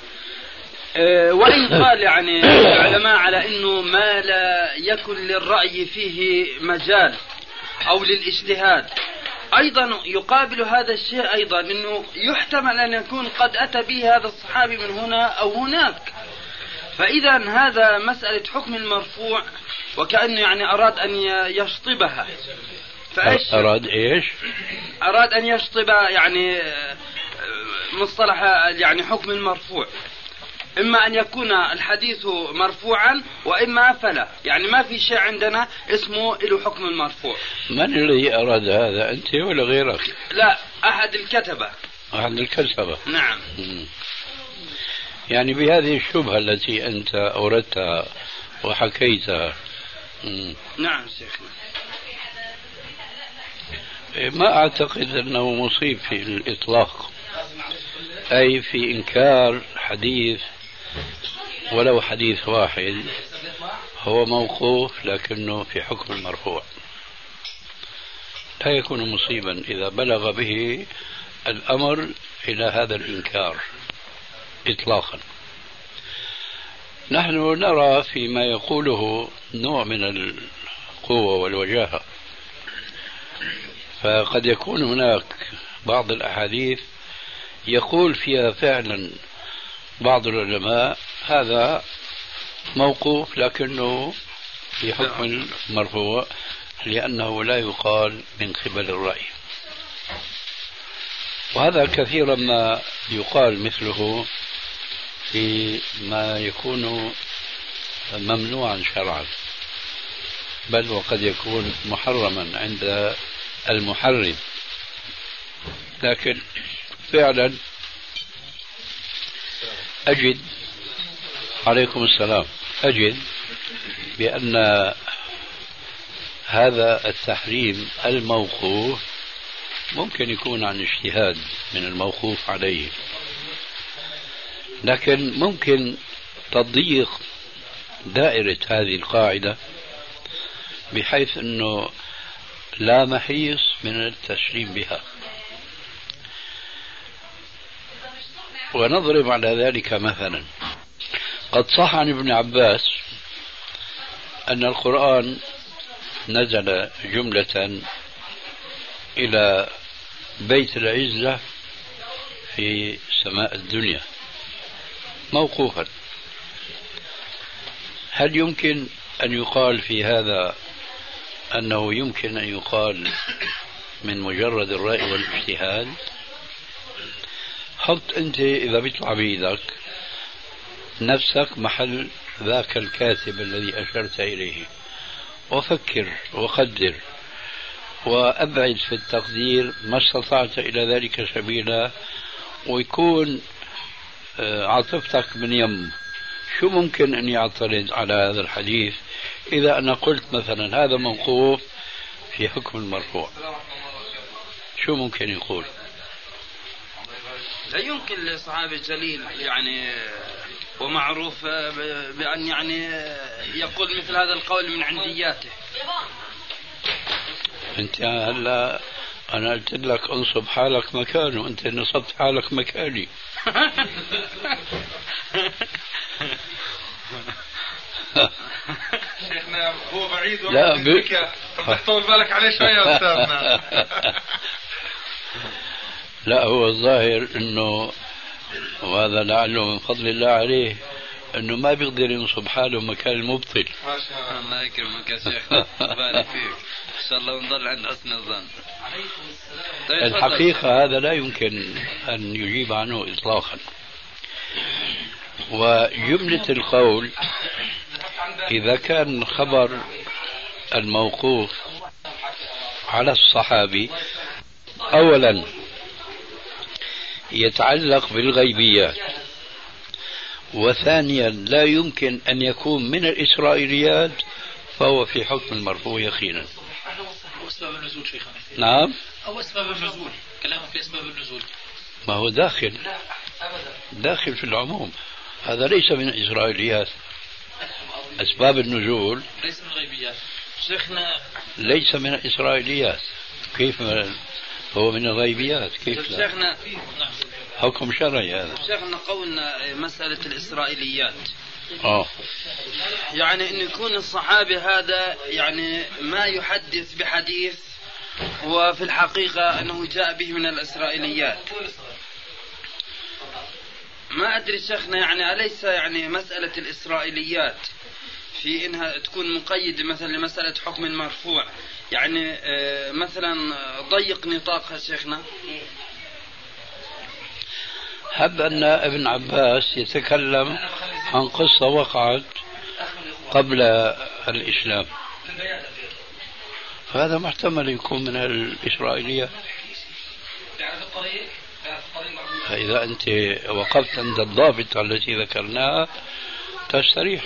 وإن قال يعني العلماء على أنه ما لا يكن للرأي فيه مجال أو للاجتهاد، أيضا يقابل هذا الشيء أيضا أنه يحتمل أن يكون قد أتى به هذا الصحابي من هنا أو هناك. فإذا هذا مسألة حكم المرفوع وكأنه يعني أراد أن يشطبها. فإيش
أراد إيش؟
أراد أن يشطب يعني مصطلح يعني حكم المرفوع، إما أن يكون الحديث مرفوعا وإما فلا، يعني ما في شيء عندنا اسمه له حكم المرفوع.
من الذي أراد هذا، أنت ولا غيرك؟
لا، أحد الكتبة.
أحد الكتبة،
نعم.
يعني بهذه الشبهة التي أنت أوردتها وحكيتها.
نعم شيخنا.
ما أعتقد أنه مصيب في الإطلاق، أي في إنكار حديث ولو حديث واحد هو موقوف لكنه في حكم المرفوع، لا يكون مصيبا إذا بلغ به الأمر إلى هذا الإنكار إطلاقا. نحن نرى فيما يقوله نوع من القوة والوجاهة، فقد يكون هناك بعض الأحاديث يقول فيها فعلا بعض العلماء هذا موقوف لكنه في حكم المرفوع، لأنه لا يقال من قبل الرأي، وهذا كثيرا ما يقال مثله في ما يكون ممنوعا شرعا، بل وقد يكون محرما عند المحرم. لكن فعلا أجد عليكم السلام أجد بأن هذا التحريم الموقوف ممكن يكون عن اجتهاد من الموقوف عليه، لكن ممكن تضييق دائرة هذه القاعدة بحيث أنه لا محيص من التسليم بها. ونضرب على ذلك مثلا، قد صح عن ابن عباس أن القرآن نزل جملة إلى بيت العزة في سماء الدنيا موقوفا. هل يمكن أن يقال في هذا أنه يمكن أن يقال من مجرد الرأي والاجتهاد؟ حط أنت إذا بيطلع بيدك نفسك محل ذاك الكاتب الذي أشرت إليه، وفكر وقدر وأبعد في التقدير ما استطعت إلى ذلك سبيلا، ويكون عاطفتك من يم. شو ممكن أن يعترض على هذا الحديث إذا أنا قلت مثلا هذا موقوف في حكم المرفوع؟ شو ممكن يقول؟
لا يمكن لصحابي الجليل يعني ومعروف بأن يعني يقول مثل هذا القول من عندياته.
أنت هلا أنا قلت لك انصب حالك مكانه، أنت نصبت حالك مكاني.
شيخنا هو بعيد
لا
طول بالك عليه شوية يا أستاذنا.
لا هو الظاهر أنه، وهذا لعله من فضل الله عليه، أنه ما بيقدر ينصب حاله مكان المبطل.
ما شاء الله. الله يكرمك يا شيخ، بارك فيك، إن شاء الله ونضل عند حسن الظن.
الحقيقة هذا لا يمكن أن يجيب عنه إطلاقا. وجملة القول إذا كان خبر الموقوف على الصحابي أولا يتعلق بالغيبيات، وثانيا لا يمكن أن يكون من الإسرائيليات، فهو في حكم المرفوع يقينا.
أو أسباب النزول شيخنا.
نعم.
أو أسباب النزول، كلامه في أسباب النزول.
ما هو داخل في العموم، هذا ليس من الإسرائيليات. أسباب النزول
ليس من الغيبيات شيخنا،
ليس من الإسرائيليات. كيف هو من الغيبيات؟ كيف لا؟
شيخنا
حكم شرعي هذا.
شيخنا قولنا مسألة الإسرائيليات
يعني
أن يكون الصحابي هذا يعني ما يحدث بحديث وفي الحقيقة أنه جاء به من الإسرائيليات. ما أدري شيخنا يعني أليس يعني مسألة الإسرائيليات في إنها تكون مقيدة مثلا لمسألة حكم مرفوع، يعني مثلا ضيق نطاقها شيخنا.
هب أن ابن عباس يتكلم عن قصة وقعت قبل الإسلام، فهذا محتمل يكون من الإسرائيليات. فإذا أنت وقفت عند الضابط التي ذكرناها تستريح.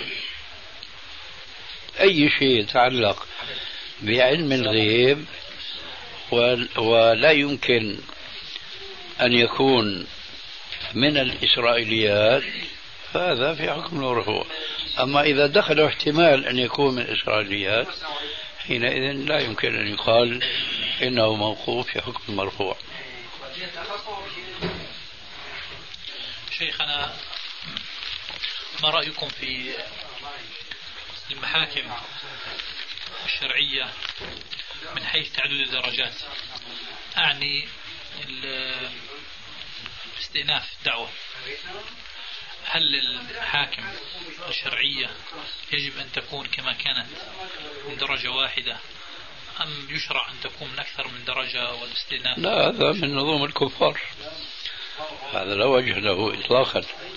أي شيء يتعلق بعلم الغيب ولا يمكن أن يكون من الإسرائيليات فهذا في حكم المرفوع. أما إذا دخل احتمال أن يكون من الإسرائيليات حينئذ لا يمكن أن يقال إنه موقوف في حكم المرفوع.
شيخنا ما رأيكم في المحاكم الشرعية من حيث تعدد الدرجات؟ أعني استئناف الدعوة، هل الحاكم الشرعية يجب أن تكون كما كانت من درجة واحدة أم يشرع أن تكون من أكثر من درجة والاستئناف؟
لا، هذا من نظام الكفار، هذا لا وجه له إطلاقا.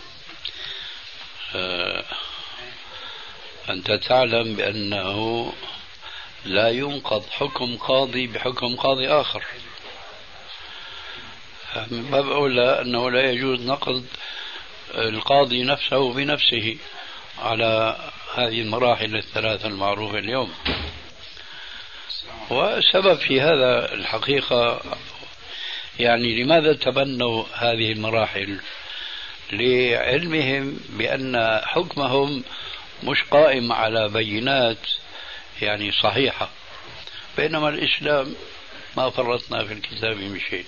أنت تعلم بأنه لا ينقض حكم قاضي بحكم قاضي آخر، من باب أولى أنه لا يجوز نقض القاضي نفسه بنفسه على هذه المراحل الثلاثة المعروفة اليوم. والسبب في هذا الحقيقة يعني لماذا تبنوا هذه المراحل؟ لعلمهم بأن حكمهم مش قائم على بينات يعني صحيحة، بينما الإسلام ما فرطنا في الكتاب من شيء.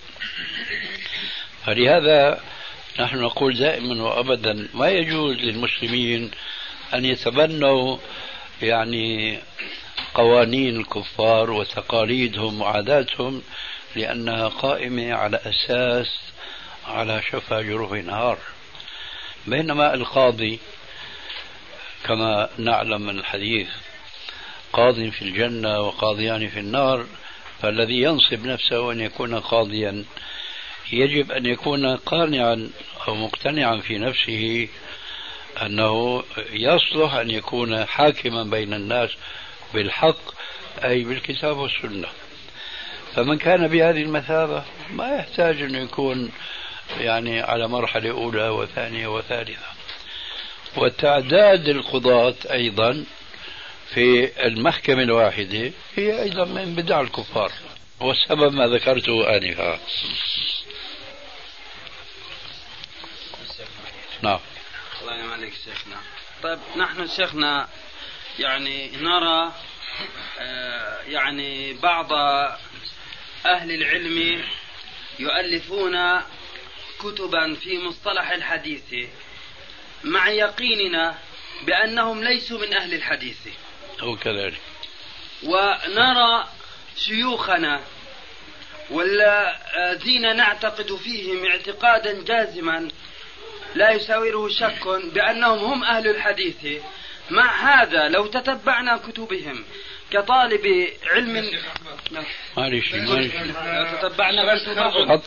فلهذا نحن نقول دائما وأبدا ما يجوز للمسلمين أن يتبنوا يعني قوانين الكفار وتقاليدهم وعاداتهم، لأنها قائمة على أساس على شفا جرف نهار. بينما القاضي كما نعلم من الحديث قاض في الجنة وقاضيان في النار، فالذي ينصب نفسه أن يكون قاضيا يجب أن يكون قانعا أو مقتنعا في نفسه أنه يصلح أن يكون حاكما بين الناس بالحق، أي بالكتاب والسنة. فمن كان بهذه المثابة ما يحتاج أن يكون يعني على مرحلة أولى وثانية وثالثة. وتعداد القضاة أيضا في المحكمة الواحدة هي أيضا من بدع الكفار، والسبب ما ذكرته آنفا. نعم.
الله ينعم عليك شيخنا. طيب نحن شيخنا يعني نرى يعني بعض أهل العلم يؤلفون كتبا في مصطلح الحديث مع يقيننا بأنهم ليسوا من أهل الحديث،
أو كذلك.
ونرى شيوخنا والذين نعتقد فيهم اعتقادا جازما لا يساوره شك بأنهم هم أهل الحديث. مع هذا لو تتبعنا كتبهم كطالب علم
معلش
لو تتبعنا كتبهم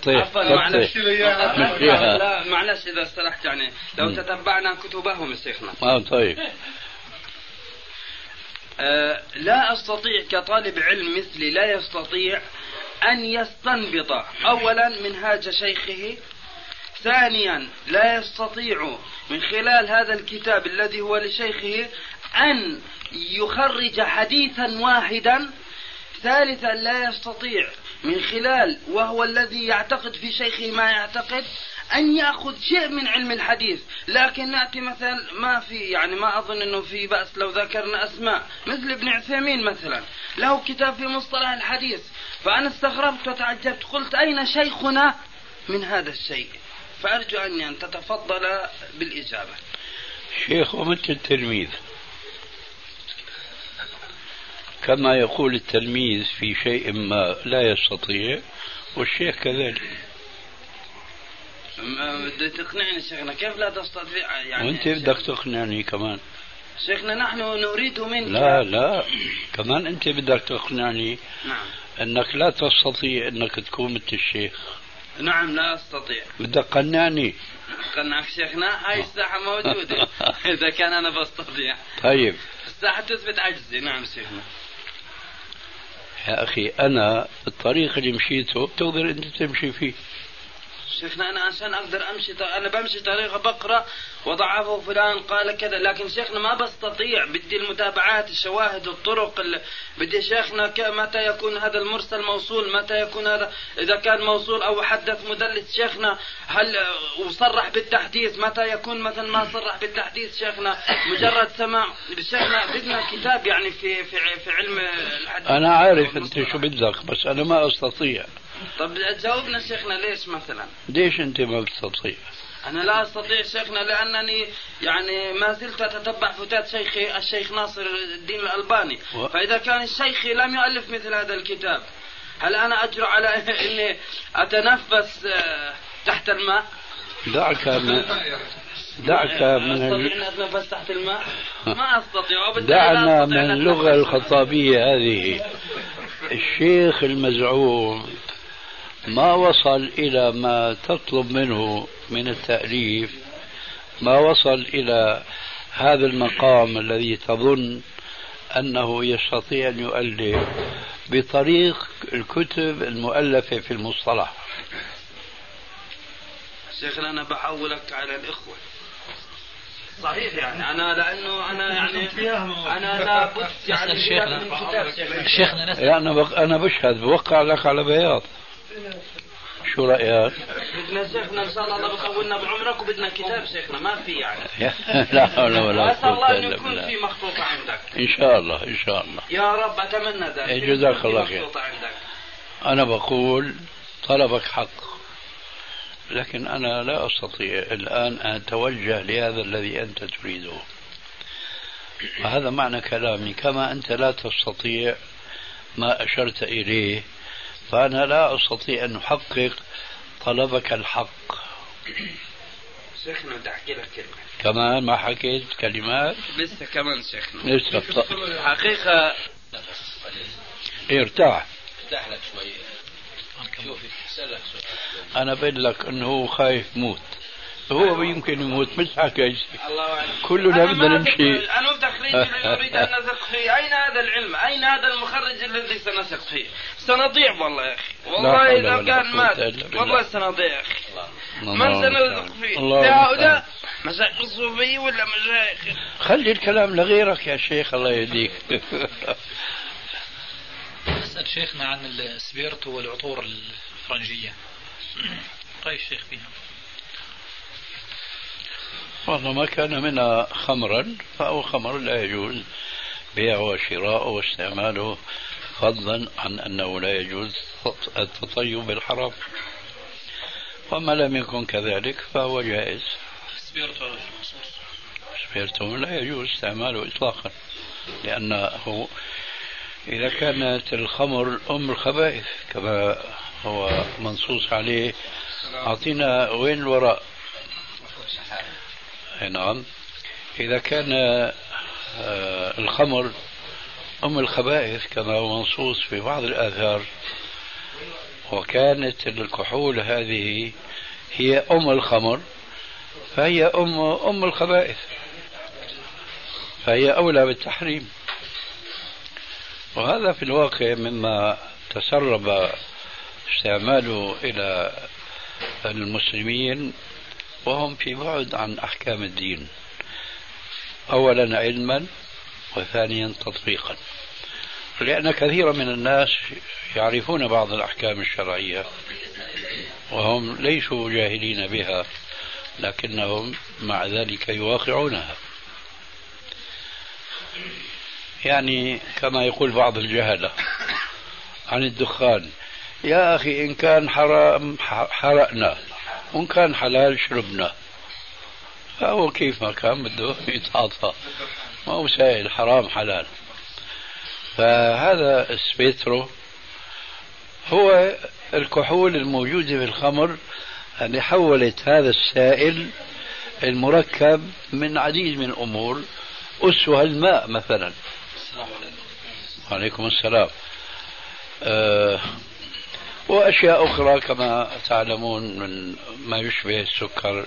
معلش إذا استلحت يعني لو تتبعنا كتبهم شيخنا.
طيب
لا أستطيع كطالب علم مثلي لا يستطيع أن يستنبط أولا منهاج شيخه، ثانيا لا يستطيع من خلال هذا الكتاب الذي هو لشيخه أن يخرج حديثا واحدا، ثالثا لا يستطيع من خلال وهو الذي يعتقد في شيخه ما يعتقد أن يأخذ شيء من علم الحديث. لكن نأتي مثلا ما في يعني ما أظن أنه في بأس لو ذكرنا أسماء مثل ابن عثيمين مثلا له كتاب في مصطلح الحديث، فأنا استغربت وتعجبت قلت أين شيخنا من هذا الشيء؟ فأرجو أن تتفضل بالإجابة.
شيخ ومثل التلميذ، كما يقول التلميذ في شيء ما لا يستطيع والشيخ كذلك.
بدي تقنعني شيخنا كيف لا تستطيع يعني؟
وانت بدك تقنعني كمان
شيخنا، نحن نريد منك.
لا كمان انت بدك تقنعني.
نعم.
انك لا تستطيع انك تكون مثل الشيخ.
نعم لا استطيع.
بدك قنعني.
قنعك شيخنا، هاي الساحة موجودة. اذا كان انا بستطيع.
طيب
الساحة تثبت عجزي. نعم شيخنا.
يا اخي انا الطريق اللي مشيته بتقدر انت تمشي فيه.
شيخنا أنا عشان أقدر أمشي أنا بمشي طريقة بقرأ وضعفه فلان قال كذا، لكن شيخنا ما بستطيع، بدي المتابعات الشواهد الطرق بدي شيخنا متى يكون هذا المرسل موصول، متى يكون هذا إذا كان موصول أو حدث مدلس شيخنا هل وصرح بالتحديث، متى يكون مثلا ما صرح بالتحديث شيخنا مجرد سماع. شيخنا بدنا كتاب يعني في علم الحديث.
أنا عارف أنت شو بدك بس أنا ما أستطيع.
طب جاوبنا شيخنا ليش مثلا؟
ليش أنت ما بتستطيع؟
أنا لا أستطيع شيخنا لأنني يعني ما زلت أتتبع فتات شيخي الشيخ ناصر الدين الألباني، فإذا كان الشيخ لم يؤلف مثل هذا الكتاب هل أنا أجرؤ على أني أتنفس تحت الماء؟
دعك من
أستطيع أن أتنفس تحت الماء؟ ما أستطيع.
دعنا من اللغة الخطابية هذه. الشيخ المزعوم ما وصل إلى ما تطلب منه من التأليف، ما وصل إلى هذا المقام الذي تظن أنه يستطيع أن يؤلف بطريق الكتب المؤلفة في المصطلح.
شيخنا أنا بحولك على الإخوة صحيح يعني لأنه أنا لابد يعني
شيخنا أنا بشهد بوقع لك على بياض. شو رأيك؟
بدنا شيخنا إن شاء الله بطولنا بعمرك وبدنا كتاب شيخنا ما في يعني.
لا حول ولا
أسأل الله أن يكون في مخطوطة عندك.
إن شاء الله إن شاء الله.
يا رب أتمنى ذلك.
جزاك الله خير. أنا بقول طلبك حق، لكن أنا لا أستطيع الآن أن أتوجه لهذا الذي أنت تريده، وهذا معنى كلامي. كما أنت لا تستطيع ما أشرت إليه، فأنا لا أستطيع أن أحقق طلبك الحق.
شيخنا بدي أحكي لك كلمة.
كمان ما حكيت كلمات؟
لسه كمان شيخنا.
لسه
حقيقة
ارتاح
لك شوي. شوفي
أنا بقول لك أنه هو خايف موت، هو يمكن يموت مش حكى شيء. كلنا بدنا نمشي.
أنا تخريجي أريد أن نثق فيه. أين هذا العلم؟ أين هذا المخرج الذي سنثق فيه؟ سنضيع والله يا أخي، والله إذا كان مات والله سنضيع يا أخي. من سنثق فيه؟ لهؤلاء مشايخ الصوفية ولا مشايخ؟
خلي الكلام لغيرك يا شيخ الله يهديك.
أسأل شيخنا عن السبيرتو والعطور الفرنجية، رأي الشيخ فيها؟
والله ما كان منها خمرا فهو خمر لا يجوز بيعه وشراءه واستعماله، فضلا عن أنه لا يجوز التطيب بالحرام، وما لم يكن كذلك فهو جائز. سبيرتو لا يجوز استعماله إطلاقا، لأنه إذا كانت الخمر أم الخبائث كما هو منصوص عليه. أعطينا وين الوراء. نعم، إذا كان الخمر أم الخبائث كما هو منصوص في بعض الآثار، وكانت الكحول هذه هي أم الخمر، فهي أم الخبائث، فهي أولى بالتحريم. وهذا في الواقع مما تسرب استعماله إلى المسلمين وهم في بعد عن أحكام الدين، أولا علما وثانيا تطبيقا، لأن كثيرا من الناس يعرفون بعض الأحكام الشرعية وهم ليسوا جاهلين بها، لكنهم مع ذلك يواقعونها. يعني كما يقول بعض الجهلة عن الدخان: يا أخي إن كان حرام حرقنا وإن كان حلال شربنا. فهو كيف ما كان بده يتعاطى، ما هو سائل حرام حلال. فهذا السبيترو هو الكحول الموجودة في الخمر اللي حولت هذا السائل المركب من عديد من الأمور، أسوأ الماء مثلا. وعليكم السلام. وأشياء أخرى كما تعلمون من ما يشبه السكر،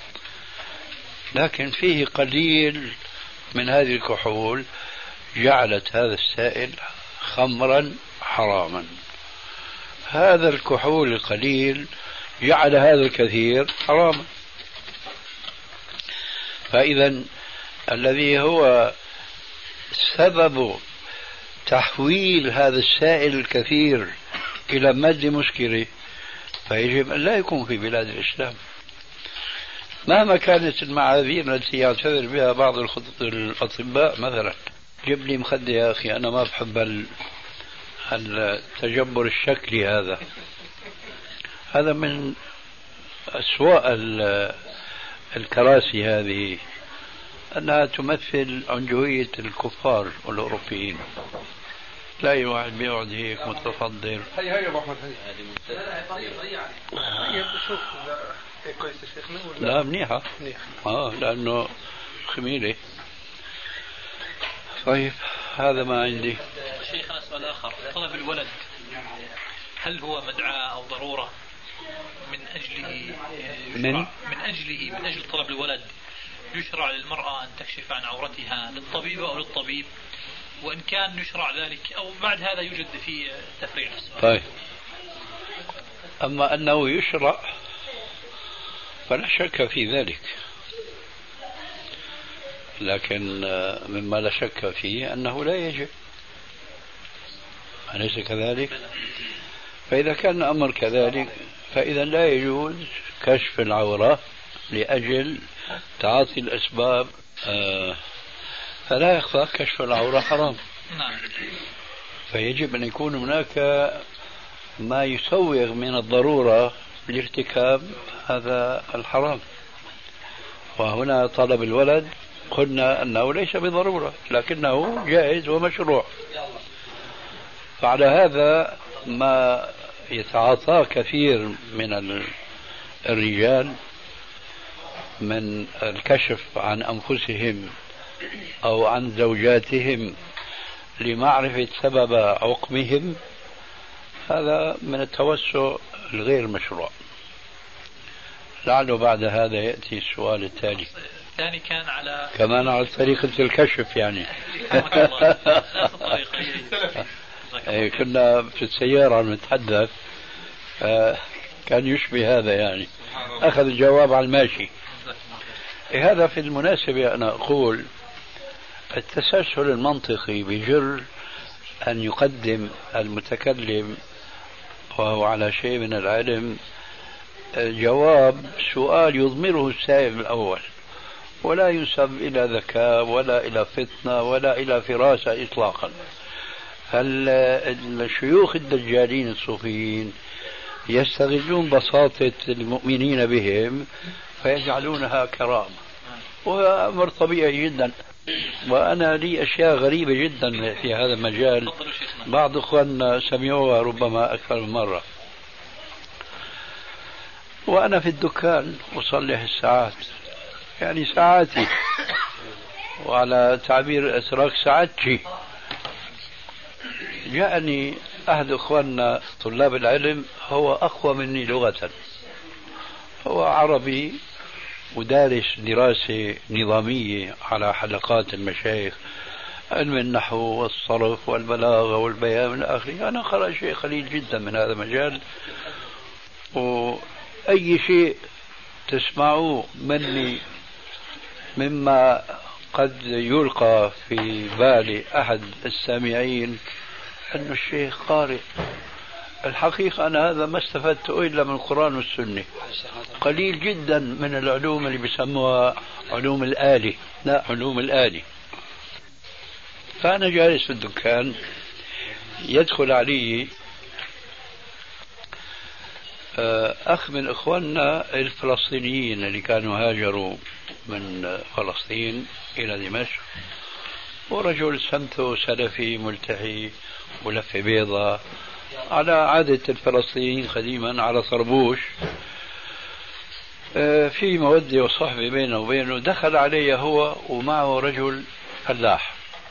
لكن فيه قليل من هذه الكحول جعلت هذا السائل خمرا حراما. هذا الكحول القليل جعل هذا الكثير حراما. فإذا الذي هو سبب تحويل هذا السائل الكثير إلى مادة مسكرة فيجب أن لا يكون في بلاد الإسلام، مهما كانت المعاذير التي يعتذر بها بعض الأطباء. مثلا جيب لي مخدة يا أخي، أنا ما بحب التجبر الشكلي هذا من أسوأ الكراسي هذه، أنها تمثل عنجهية الكفار والأوروبيين. تلاقي واحد بيقعد هيك متفضل.
هيا ابو احمد شوف كويس يا شيخنا ولا
لا منيحة لأنه خميلة. طيب هذا ما عندي.
شيخنا سؤال آخر: طلب الولد هل هو مدعاة أو ضرورة من أجل طلب الولد يشرع للمرأة أن تكشف عن عورتها للطبيب أو للطبيب؟ وإن كان يشرع ذلك أو بعد هذا يوجد في تفريع.
طيب، أما أنه يشرع فلا شك في ذلك، لكن مما لا شك فيه أنه لا يجب، أليس كذلك؟ فإذا كان الأمر كذلك فإذا لا يجوز كشف العورة لأجل تعاطي الأسباب، فلا يخفى كشف العورة حرام. فيجب أن يكون هناك ما يسوغ من الضرورة لارتكاب هذا الحرام. وهنا طلب الولد قلنا أنه ليس بضرورة لكنه جائز ومشروع. فعلى هذا ما يتعاطى كثير من الرجال من الكشف عن أنفسهم أو عن زوجاتهم لمعرفة سبب عقمهم، هذا من التوسع الغير مشروع. لعله بعد هذا يأتي السؤال التالي.
الثاني كان على
كمان على طريقة الكشف يعني. كنا في السيارة نتحدث كان يشبه هذا يعني، أخذ الجواب على الماشي. هذا في المناسبة أنا أقول التسلسل المنطقي بجر أن يقدم المتكلم وهو على شيء من العلم جواب سؤال يضمره السائل الأول، ولا ينسب إلى ذكاء ولا إلى فطنة ولا إلى فراسة إطلاقا. الشيوخ الدجالين الصوفيين يستغلون بساطة المؤمنين بهم فيجعلونها كرامة، وهذا أمر طبيعي جدا. وأنا لي أشياء غريبة جدا في هذا المجال، بعض أخواننا سمعوها ربما أكثر من مرة. وأنا في الدكان أصلح الساعات، يعني ساعاتي، وعلى تعبير أسراك ساعتي. جاءني أحد أخواننا طلاب العلم، هو أقوى مني لغة، هو عربي ودارس دراسة نظامية على حلقات المشايخ علم النحو والصرف والبلاغة والبيان إلى آخره. أنا قرأ شيء قليل جدا من هذا المجال، وأي شيء تسمعوه مني مما قد يلقى في بال أحد السامعين أن الشيخ قارئ. الحقيقة أنا هذا ما استفدته إلا من القرآن والسنة. قليل جدا من العلوم اللي بيسموها علوم الآلة، لا، علوم الآلة. فأنا جالس في الدكان، يدخل علي أخ من إخواننا الفلسطينيين اللي كانوا هاجروا من فلسطين إلى دمشق، ورجل سمته سلفي ملتحي ولفة بيضة على عادة الفلسطينيين قديما، على طربوش، في مودة وصحبة بينه وبينه. دخل علي هو ومعه رجل فلاح،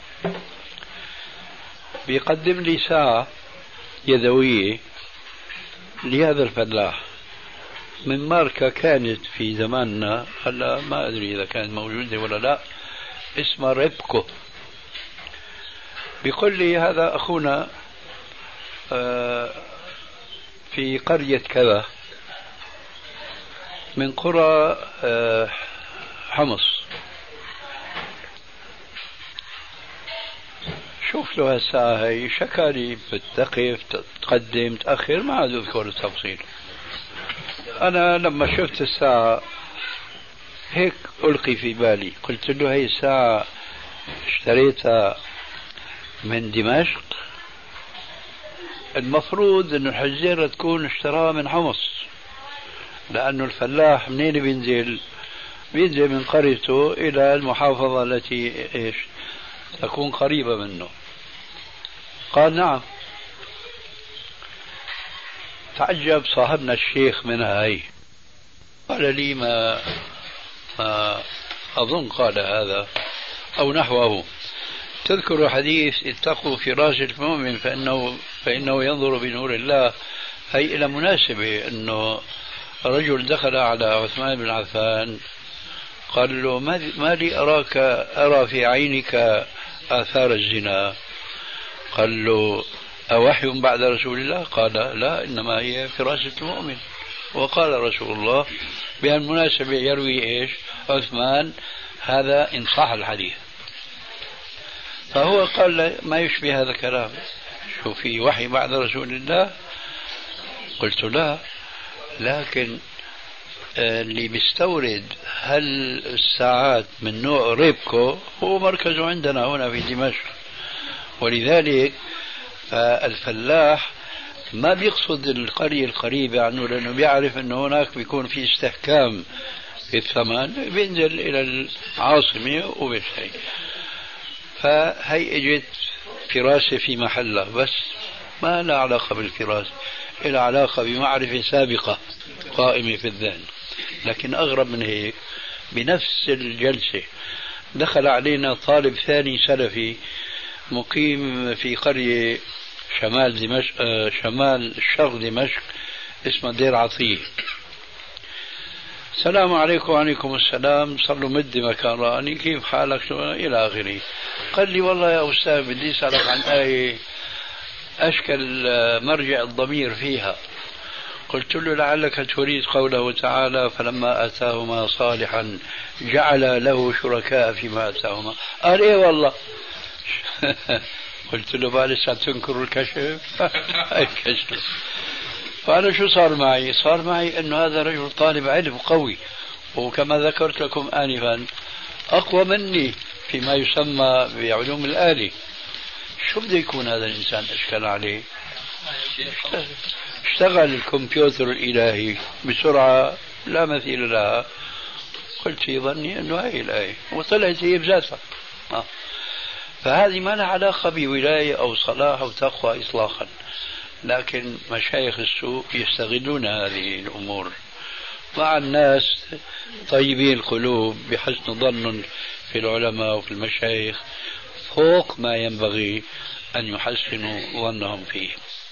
بيقدم لي ساعة يدوية لهذا الفلاح من ماركة كانت في زماننا، هلا ما أدري إذا كانت موجودة ولا لا، اسمها ريبكو. بيقول لي هذا أخونا في قرية كذا من قرى حمص، شوف له هالساعة هي، شكالي بتقف تقدم تأخر، ما عاد أذكر التفصيل. أنا لما شفت الساعة هيك ألقي في بالي، قلت له هي الساعة اشتريتها من دمشق، المفروض أن الحجيرة تكون اشتراها من حمص، لأنه الفلاح منين بينزل من قريته إلى المحافظة التي تكون قريبة منه. قال نعم. تعجب صاحبنا الشيخ منها هي، قال لي ما أظن قال هذا أو نحوه. تذكر حديث اتقوا فراش المؤمن فإنه ينظر بنور الله. هي إلى مناسبة أنه رجل دخل على عثمان بن عفان قال له ما لي أرى في عينك آثار الزنا؟ قال له أوحي بعد رسول الله؟ قال لا، إنما هي فراسة المؤمن. وقال رسول الله بهالمناسبة يروي إيش عثمان هذا إن صح الحديث. فهو قال ما يشبه هذا الكلام، شو في وحي بعد رسول الله؟ قلت لا، لكن اللي بيستورد هالساعات من نوع ريبكو هو مركزه عندنا هنا في دمشق، ولذلك الفلاح ما بيقصد القرية القريبة عنه، لأنه بيعرف أنه هناك بيكون في استحكام في الثمن، بينزل إلى العاصمة وبيشتري. فهي اجت فراسة في محلها، بس ما لها علاقة بالفراسة، لها علاقة بمعرفة سابقة قائمة في الذهن. لكن أغرب من هيك، بنفس الجلسة دخل علينا طالب ثاني سلفي مقيم في قرية شمال دمشق، شمال شرق دمشق، اسمه دير عطية. السلام عليكم. وعليكم السلام. صار له مدة ما كان راني، كيف حالك إلى آخره. قال لي والله يا أستاذ بدي أسألك عن آية أشكل مرجع الضمير فيها. قلت له لعلك تريد قوله تعالى فلما آتاهما صالحا جعل له شركاء فيما آتاهما. قال إيه والله. قلت له بقى لسه تنكر الكشف. الكشف. فأنا شو صار معي؟ صار معي أنه هذا رجل طالب علم قوي، وكما ذكرت لكم آنفا أقوى مني فيما يسمى بعلوم الآلة. شو بده يكون هذا الإنسان أشكال عليه؟ اشتغل الكمبيوتر الإلهي بسرعة لا مثيل لها. قلت في ظني أنه هاي الآية، وطلعت هي بذاتها. فهذه ما لها علاقة بولاية أو صلاح أو تقوى إطلاقا، لكن مشايخ السوء يستغلون هذه الأمور مع الناس طيبين القلوب بحسن ظن في العلماء وفي المشايخ فوق ما ينبغي أن يحسنوا ظنهم فيه.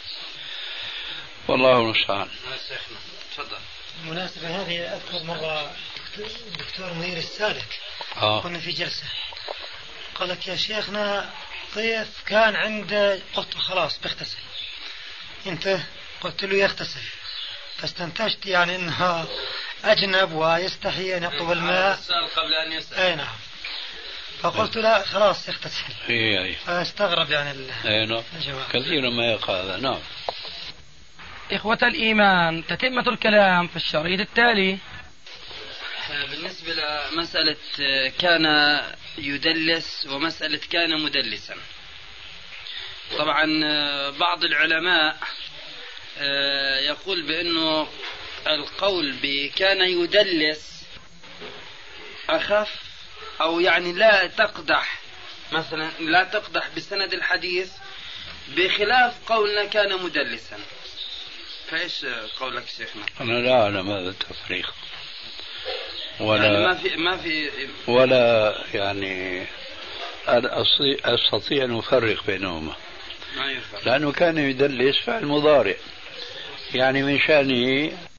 والله المستعان.
تفضل. بالمناسبة هذه أذكر مرة الدكتور منير السالك كنا في جلسة قال لك يا شيخنا ضيف كان عند، قلت خلاص بيغتسل. انت قلت له يغتسل، فاستنتجت يعني انها اجنب ويستحي ان يطلب الماء
قبل ان يسأل.
اي نعم. فقلت لا خلاص يغتسل.
اي
فاستغرب يعني
الجواب. كثيرا ما يقع هذا. نعم.
إخوة الإيمان، تتمة الكلام في الشريط التالي.
بالنسبة لمسألة كان يدلس ومسألة كان مدلسا، طبعا بعض العلماء يقول بأنه القول بكان يدلس أخف، أو يعني لا تقدح، مثلا لا تقدح بسند الحديث، بخلاف قولنا كان مدلسا. فإيش قولك شيخنا؟
أنا لا أعلم هذا التفريق، ولا
يعني ما في
ولا يعني أستطيع أن أفرق بينهما، لأنه كان يدلس فعل مضارع، يعني من شأنه